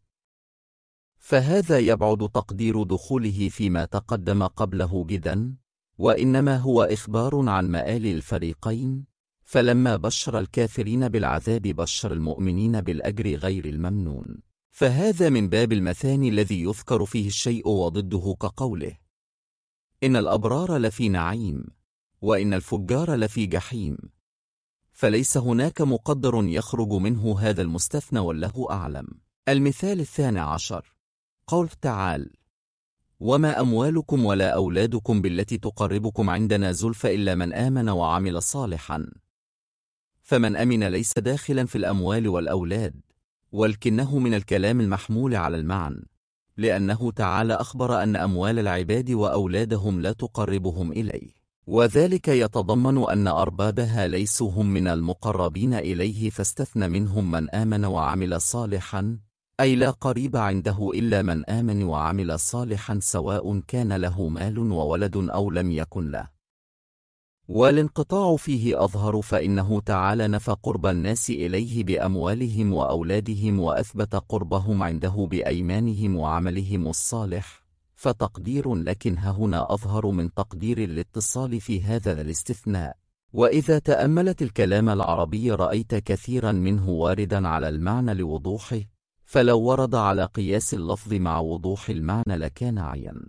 Speaker 1: فهذا يبعد تقدير دخوله فيما تقدم قبله جدا، وإنما هو إخبار عن مآل الفريقين، فلما بشر الكافرين بالعذاب بشر المؤمنين بالأجر غير الممنون. فهذا من باب المثاني الذي يذكر فيه الشيء وضده، كقوله: إن الأبرار لفي نعيم وإن الفجار لفي جحيم، فليس هناك مقدر يخرج منه هذا المستثنى والله أعلم. المثال 12 قول تعالى: وما أموالكم ولا أولادكم بالتي تقربكم عندنا زلفى إلا من آمن وعمل صالحا. فمن أمن ليس داخلا في الأموال والأولاد، ولكنه من الكلام المحمول على المعنى، لأنه تعالى أخبر أن أموال العباد وأولادهم لا تقربهم إليه، وذلك يتضمن أن أربابها ليسوا هم من المقربين إليه، فاستثنى منهم من آمن وعمل صالحا، أي لا قريب عنده إلا من آمن وعمل صالحا، سواء كان له مال وولد أو لم يكن له. والانقطاع فيه أظهر، فإنه تعالى نفى قرب الناس إليه بأموالهم وأولادهم، وأثبت قربهم عنده بأيمانهم وعملهم الصالح، فتقدير لكن هنا أظهر من تقدير الاتصال في هذا الاستثناء. وإذا تأملت الكلام العربي رأيت كثيرا منه واردا على المعنى لوضوحه، فلو ورد على قياس اللفظ مع وضوح المعنى لكان عيا.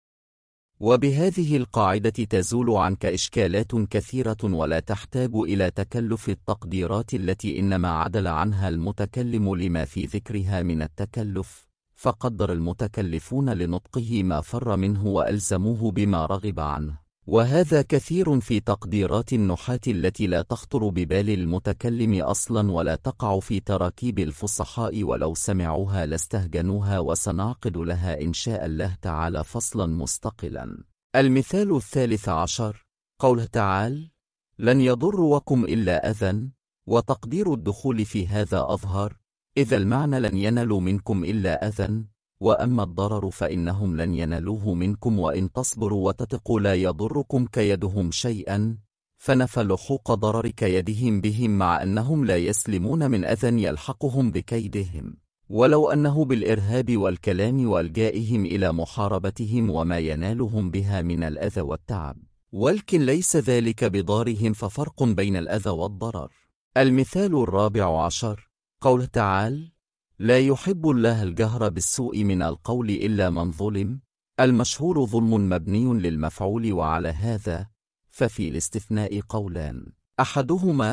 Speaker 1: وبهذه القاعدة تزول عنك إشكالات كثيرة، ولا تحتاج إلى تكلف التقديرات التي إنما عدل عنها المتكلم لما في ذكرها من التكلف، فقدر المتكلفون لنطقه ما فر منه وألزموه بما رغب عنه، وهذا كثير في تقديرات النحاة التي لا تخطر ببال المتكلم أصلا ولا تقع في تراكيب الفصحاء، ولو سمعوها لاستهجنوها، وسنعقد لها إن شاء الله تعالى فصلا مستقلا. المثال 13 قوله تعالى: لن يضركم إلا أذى، وتقدير الدخول في هذا أظهر، إذا المعنى لن ينالوا منكم إلا أذى، وأما الضرر فإنهم لن ينالوه منكم، وإن تصبروا وتتقوا لا يضركم كيدهم شيئا، فنفى لحوق ضرر كيدهم بهم مع أنهم لا يسلمون من أذى يلحقهم بكيدهم، ولو أنه بالإرهاب والكلام والجائهم إلى محاربتهم وما ينالهم بها من الأذى والتعب، ولكن ليس ذلك بضارهم، ففرق بين الأذى والضرر. المثال 14 قوله تعالى: لا يحب الله الجهر بالسوء من القول إلا من ظلم. المشهور ظلم مبني للمفعول، وعلى هذا ففي الاستثناء قولان: أحدهما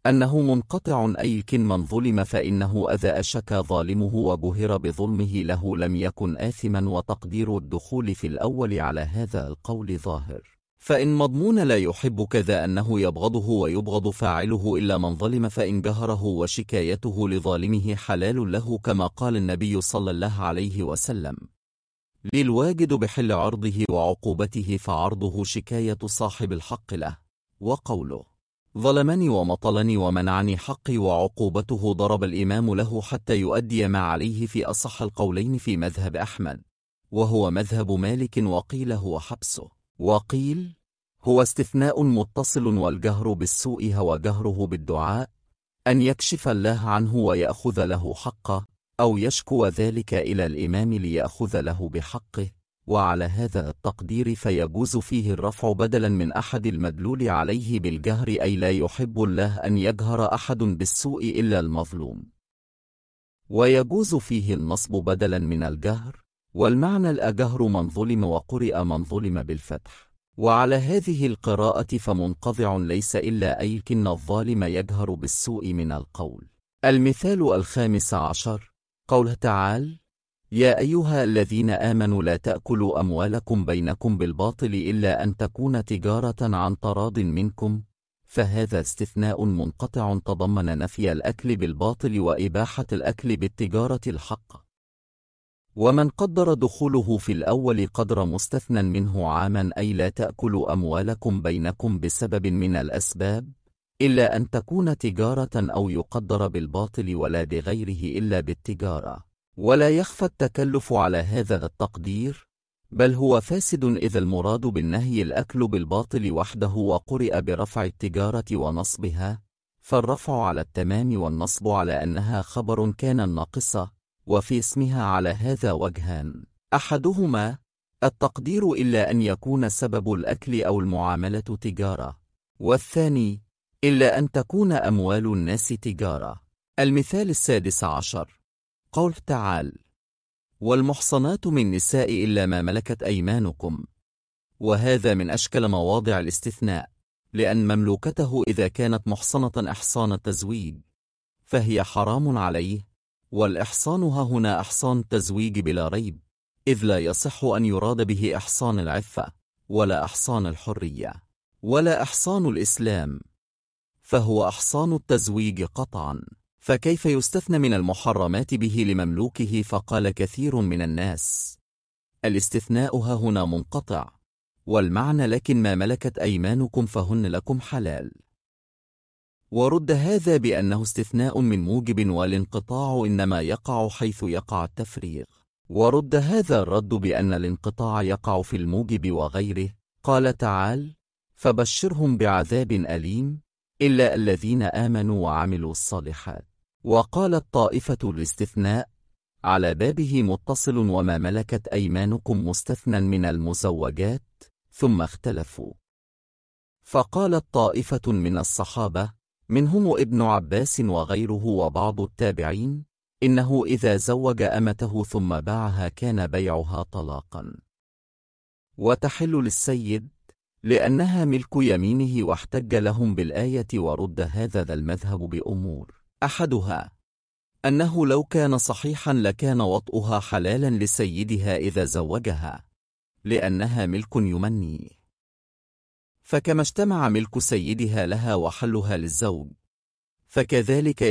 Speaker 1: أنه منقطع أيك من ظلم فإنه أذى أشك ظالمه وبهر بظلمه له لم يكن آثما، وتقدير الدخول في الأول على هذا القول ظاهر، فإن مضمون لا يحب كذا أنه يبغضه ويبغض فاعله إلا من ظلم، فإن جهره وشكايته لظالمه حلال له، كما قال النبي صلى الله عليه وسلم: للواجد بحل عرضه وعقوبته فعرضه شكاية صاحب الحق له. وقوله: ظلمني ومطلني ومنعني حقي وعقوبته ضرب الإمام له حتى يؤدي ما عليه في أصح القولين في مذهب أحمد، وهو مذهب مالك، وقيل هو حبسه، وقيل هو استثناء متصل، والجهر بالسوء هو جهره بالدعاء، أن يكشف الله عنه ويأخذ له حقه، أو يشكو ذلك إلى الإمام ليأخذ له بحقه. وعلى هذا التقدير فيجوز فيه الرفع بدلا من أحد المدلول عليه بالجهر، أي لا يحب الله أن يجهر أحد بالسوء إلا المظلوم. ويجوز فيه النصب بدلا من الجهر، والمعنى الأجهر من ظلم، وقرئ من ظلم بالفتح. وعلى هذه القراءة فمنقطع ليس إلا أيكن الظالم يجهر بالسوء من القول. المثال 15 قوله تعالى: يا أيها الذين آمنوا لا تأكلوا أموالكم بينكم بالباطل إلا أن تكون تجارة عن تراض منكم، فهذا استثناء منقطع تضمن نفي الأكل بالباطل وإباحة الأكل بالتجارة الحق. ومن قدر دخوله في الأول قدر مستثنى منه عاما، أي لا تأكلوا أموالكم بينكم بسبب من الأسباب إلا أن تكون تجارة، أو يقدر بالباطل ولا بغيره إلا بالتجارة. ولا يخفى التكلف على هذا التقدير، بل هو فاسد إذا المراد بالنهي الأكل بالباطل وحده، وقرئ برفع التجارة ونصبها، فالرفع على التمام والنصب على أنها خبر كان ناقصة، وفي اسمها على هذا وجهان: أحدهما التقدير إلا أن يكون سبب الأكل أو المعاملة تجارة، والثاني إلا أن تكون أموال الناس تجارة. المثال 16 قول تعالى: والمحصنات من نساء إلا ما ملكت أيمانكم، وهذا من أشكل مواضع الاستثناء، لأن مملوكته إذا كانت محصنة إحصان التزويج فهي حرام عليه، والإحصان هنا إحصان التزويج بلا ريب، إذ لا يصح أن يراد به إحصان العفة، ولا إحصان الحرية، ولا إحصان الإسلام، فهو إحصان التزويج قطعا، فكيف يستثنى من المحرمات به لمملوكه؟ فقال كثير من الناس: الاستثناء هنا منقطع، والمعنى لكن ما ملكت أيمانكم فهن لكم حلال. ورد هذا بأنه استثناء من موجب، والانقطاع إنما يقع حيث يقع التفريغ. ورد هذا الرد بأن الانقطاع يقع في الموجب وغيره. قال تعالى: فبشرهم بعذاب أليم إلا الذين آمنوا وعملوا الصالحات. وقالت طائفة الاستثناء على بابه متصل، وما ملكت أيمانكم مستثنى من المزوجات، ثم اختلفوا، فقالت طائفة من الصحابة منهم ابن عباس وغيره وبعض التابعين إنه إذا زوج أمته ثم باعها كان بيعها طلاقا، وتحل للسيد لأنها ملك يمينه، واحتج لهم بالآية. ورد هذا المذهب بأمور: أحدها أنه لو كان صحيحا لكان وطئها حلالا لسيدها إذا زوجها، لأنها ملك يمني، فكما اجتمع ملك سيدها لها وحلها للزوج فكذلك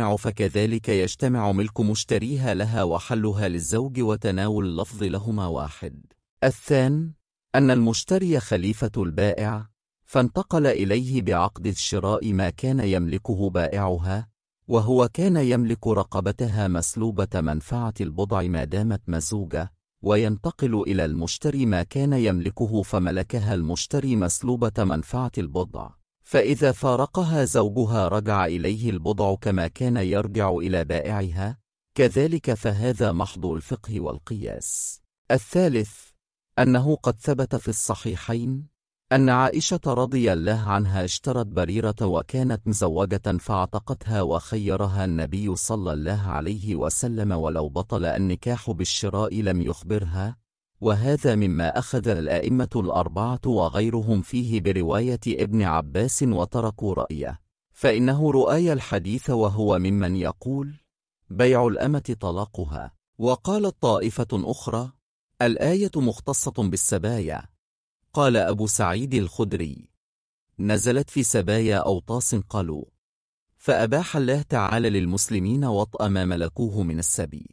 Speaker 1: يجتمع ملك مشتريها لها وحلها للزوج، وتناول اللفظ لهما واحد. الثاني أن المشتري خليفة البائع، فانتقل إليه بعقد الشراء ما كان يملكه بائعها، وهو كان يملك رقبتها مسلوبة منفعة البضع ما دامت مزوجة، وينتقل إلى المشتري ما كان يملكه فملكها المشتري مسلوبة منفعة البضع، فإذا فارقها زوجها رجع إليه البضع كما كان يرجع إلى بائعها، كذلك فهذا محض الفقه والقياس. الثالث أنه قد ثبت في الصحيحين أن عائشة رضي الله عنها اشترت بريرة وكانت مزوجة فاعتقتها، وخيرها النبي صلى الله عليه وسلم ولو بطل النكاح بالشراء لم يخبرها، وهذا مما أخذ الأئمة الأربعة وغيرهم فيه برواية ابن عباس وتركوا رأيه، فإنه رؤاي الحديث، وهو ممن يقول بيع الأمة طلاقها. وقالت طائفة أخرى الآية مختصة بالسبايا. قال أبو سعيد الخدري نزلت في سبايا أوطاس قالوا، فأباح الله تعالى للمسلمين وطأ ما ملكوه من السبي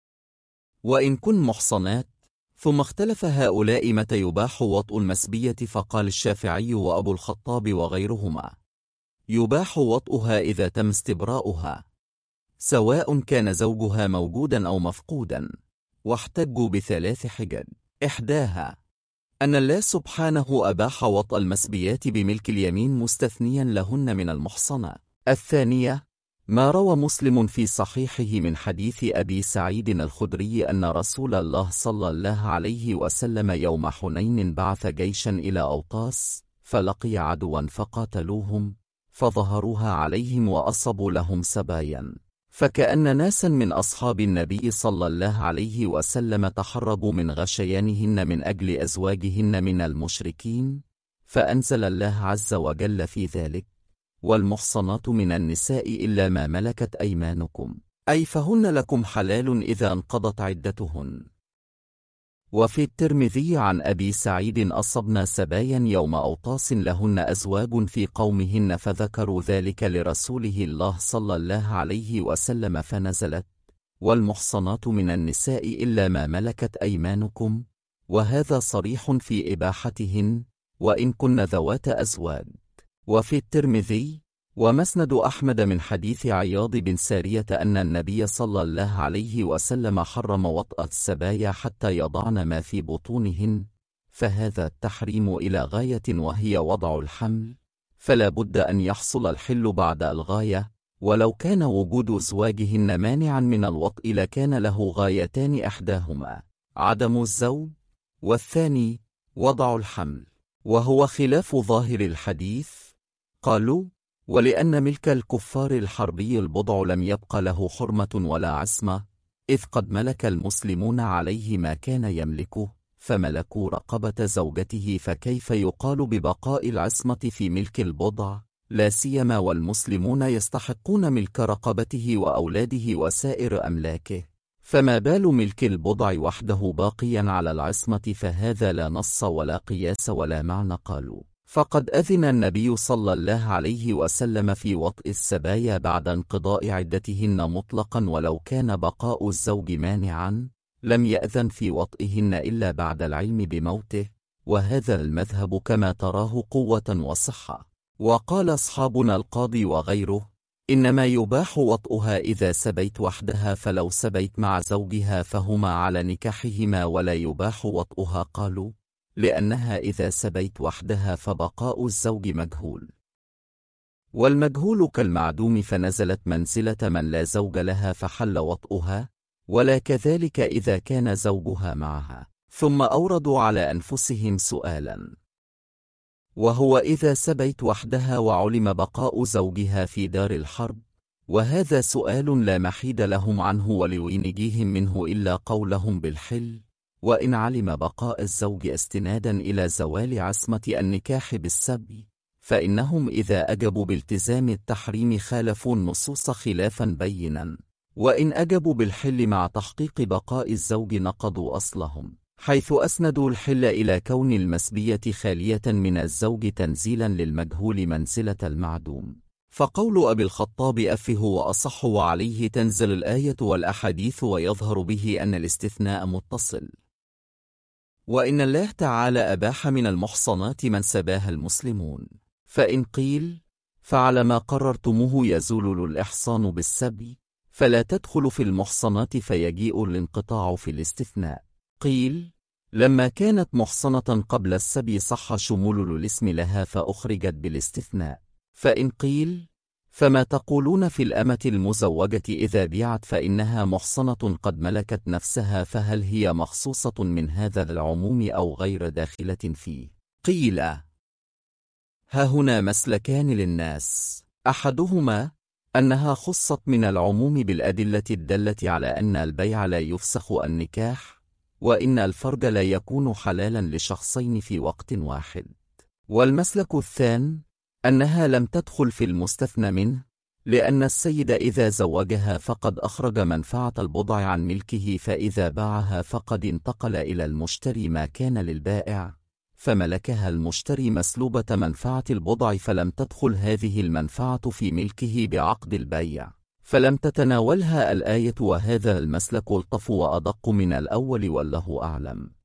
Speaker 1: وإن كن محصنات. ثم اختلف هؤلاء متى يباح وطء المسبية، فقال الشافعي وأبو الخطاب وغيرهما يباح وطئها إذا تم استبراؤها، سواء كان زوجها موجودا أو مفقودا. واحتجوا بثلاث حجج: إحداها أن الله سبحانه أباح وطأ المسبيات بملك اليمين مستثنيا لهن من المحصنة. الثانية ما روى مسلم في صحيحه من حديث أبي سعيد الخدري أن رسول الله صلى الله عليه وسلم يوم حنين بعث جيشا إلى أوطاس، فلقي عدوا فقاتلوهم، فظهروها عليهم وأصبوا لهم سبايا، فكأن ناسا من أصحاب النبي صلى الله عليه وسلم تحربوا من غشيانهن من أجل أزواجهن من المشركين، فأنزل الله عز وجل في ذلك: والمحصنات من النساء إلا ما ملكت أيمانكم، أي فهن لكم حلال إذا انقضت عدتهن. وفي الترمذي عن أبي سعيد أصبنا سبايا يوم أوطاس لهن أزواج في قومهن، فذكروا ذلك لرسوله الله صلى الله عليه وسلم، فنزلت: والمحصنات من النساء إلا ما ملكت أيمانكم، وهذا صريح في إباحتهن وإن كن ذوات أزواج. وفي الترمذي ومسند أحمد من حديث عياض بن سارية أن النبي صلى الله عليه وسلم حرم وطأ السبايا حتى يضعن ما في بطونهن، فهذا التحريم إلى غاية وهي وضع الحمل، فلا بد أن يحصل الحل بعد الغاية، ولو كان وجود زواجهن مانعا من الوطء لكان له غايتان: إحداهما عدم الزوج، والثاني وضع الحمل، وهو خلاف ظاهر الحديث. قالوا: ولأن ملك الكفار الحربي البضع لم يبق له حرمة ولا عصمة، إذ قد ملك المسلمون عليه ما كان يملكه، فملكوا رقبة زوجته، فكيف يقال ببقاء العصمة في ملك البضع؟ لا سيما والمسلمون يستحقون ملك رقبته وأولاده وسائر أملاكه، فما بال ملك البضع وحده باقيا على العصمة؟ فهذا لا نص ولا قياس ولا معنى. قالوا: فقد أذن النبي صلى الله عليه وسلم في وطئ السبايا بعد انقضاء عدتهن مطلقا، ولو كان بقاء الزوج مانعا لم يأذن في وطئهن إلا بعد العلم بموته، وهذا المذهب كما تراه قوة وصحة. وقال أصحابنا القاضي وغيره: إنما يباح وطئها إذا سبيت وحدها، فلو سبيت مع زوجها فهما على نكاحهما ولا يباح وطئها. قالوا: لأنها إذا سبيت وحدها فبقاء الزوج مجهول، والمجهول كالمعدوم، فنزلت منزلة من لا زوج لها فحل وطئها، ولا كذلك إذا كان زوجها معها. ثم أوردوا على أنفسهم سؤالا، وهو إذا سبيت وحدها وعلم بقاء زوجها في دار الحرب، وهذا سؤال لا محيد لهم عنه ولينجيهم منه إلا قولهم بالحل، وإن علم بقاء الزوج استنادا إلى زوال عصمة النكاح بالسبي، فإنهم إذا أجبوا بالتزام التحريم خالفوا النصوص خلافا بينا، وإن أجبوا بالحل مع تحقيق بقاء الزوج نقضوا أصلهم، حيث أسندوا الحل إلى كون المسبية خالية من الزوج تنزيلا للمجهول منزلة المعدوم. فقول أبي الخطاب أفه وأصح، وعليه تنزل الآية والأحاديث، ويظهر به أن الاستثناء متصل، وإن الله تعالى أباح من المحصنات من سباها المسلمون. فإن قيل: فعلى ما قررتموه يزول الإحصان بالسبي، فلا تدخل في المحصنات فيجيء الانقطاع في الاستثناء. قيل: لما كانت محصنة قبل السبي صح شمول الاسم لها فأخرجت بالاستثناء. فإن قيل: فما تقولون في الأمة المزوجة إذا بيعت فإنها محصنة قد ملكت نفسها، فهل هي مخصوصة من هذا العموم أو غير داخلة فيه؟ قيل: ها هنا مسلكان للناس: أحدهما أنها خصت من العموم بالأدلة الدالة على أن البيع لا يفسخ النكاح، وإن الفرج لا يكون حلالا لشخصين في وقت واحد. والمسلك الثاني أنها لم تدخل في المستثنى منه، لأن السيد إذا زوجها فقد أخرج منفعة البضع عن ملكه، فإذا باعها فقد انتقل إلى المشتري ما كان للبائع، فملكها المشتري مسلوبة منفعة البضع، فلم تدخل هذه المنفعة في ملكه بعقد البيع، فلم تتناولها الآية، وهذا المسلك ألطف وأدق من الأول، والله أعلم.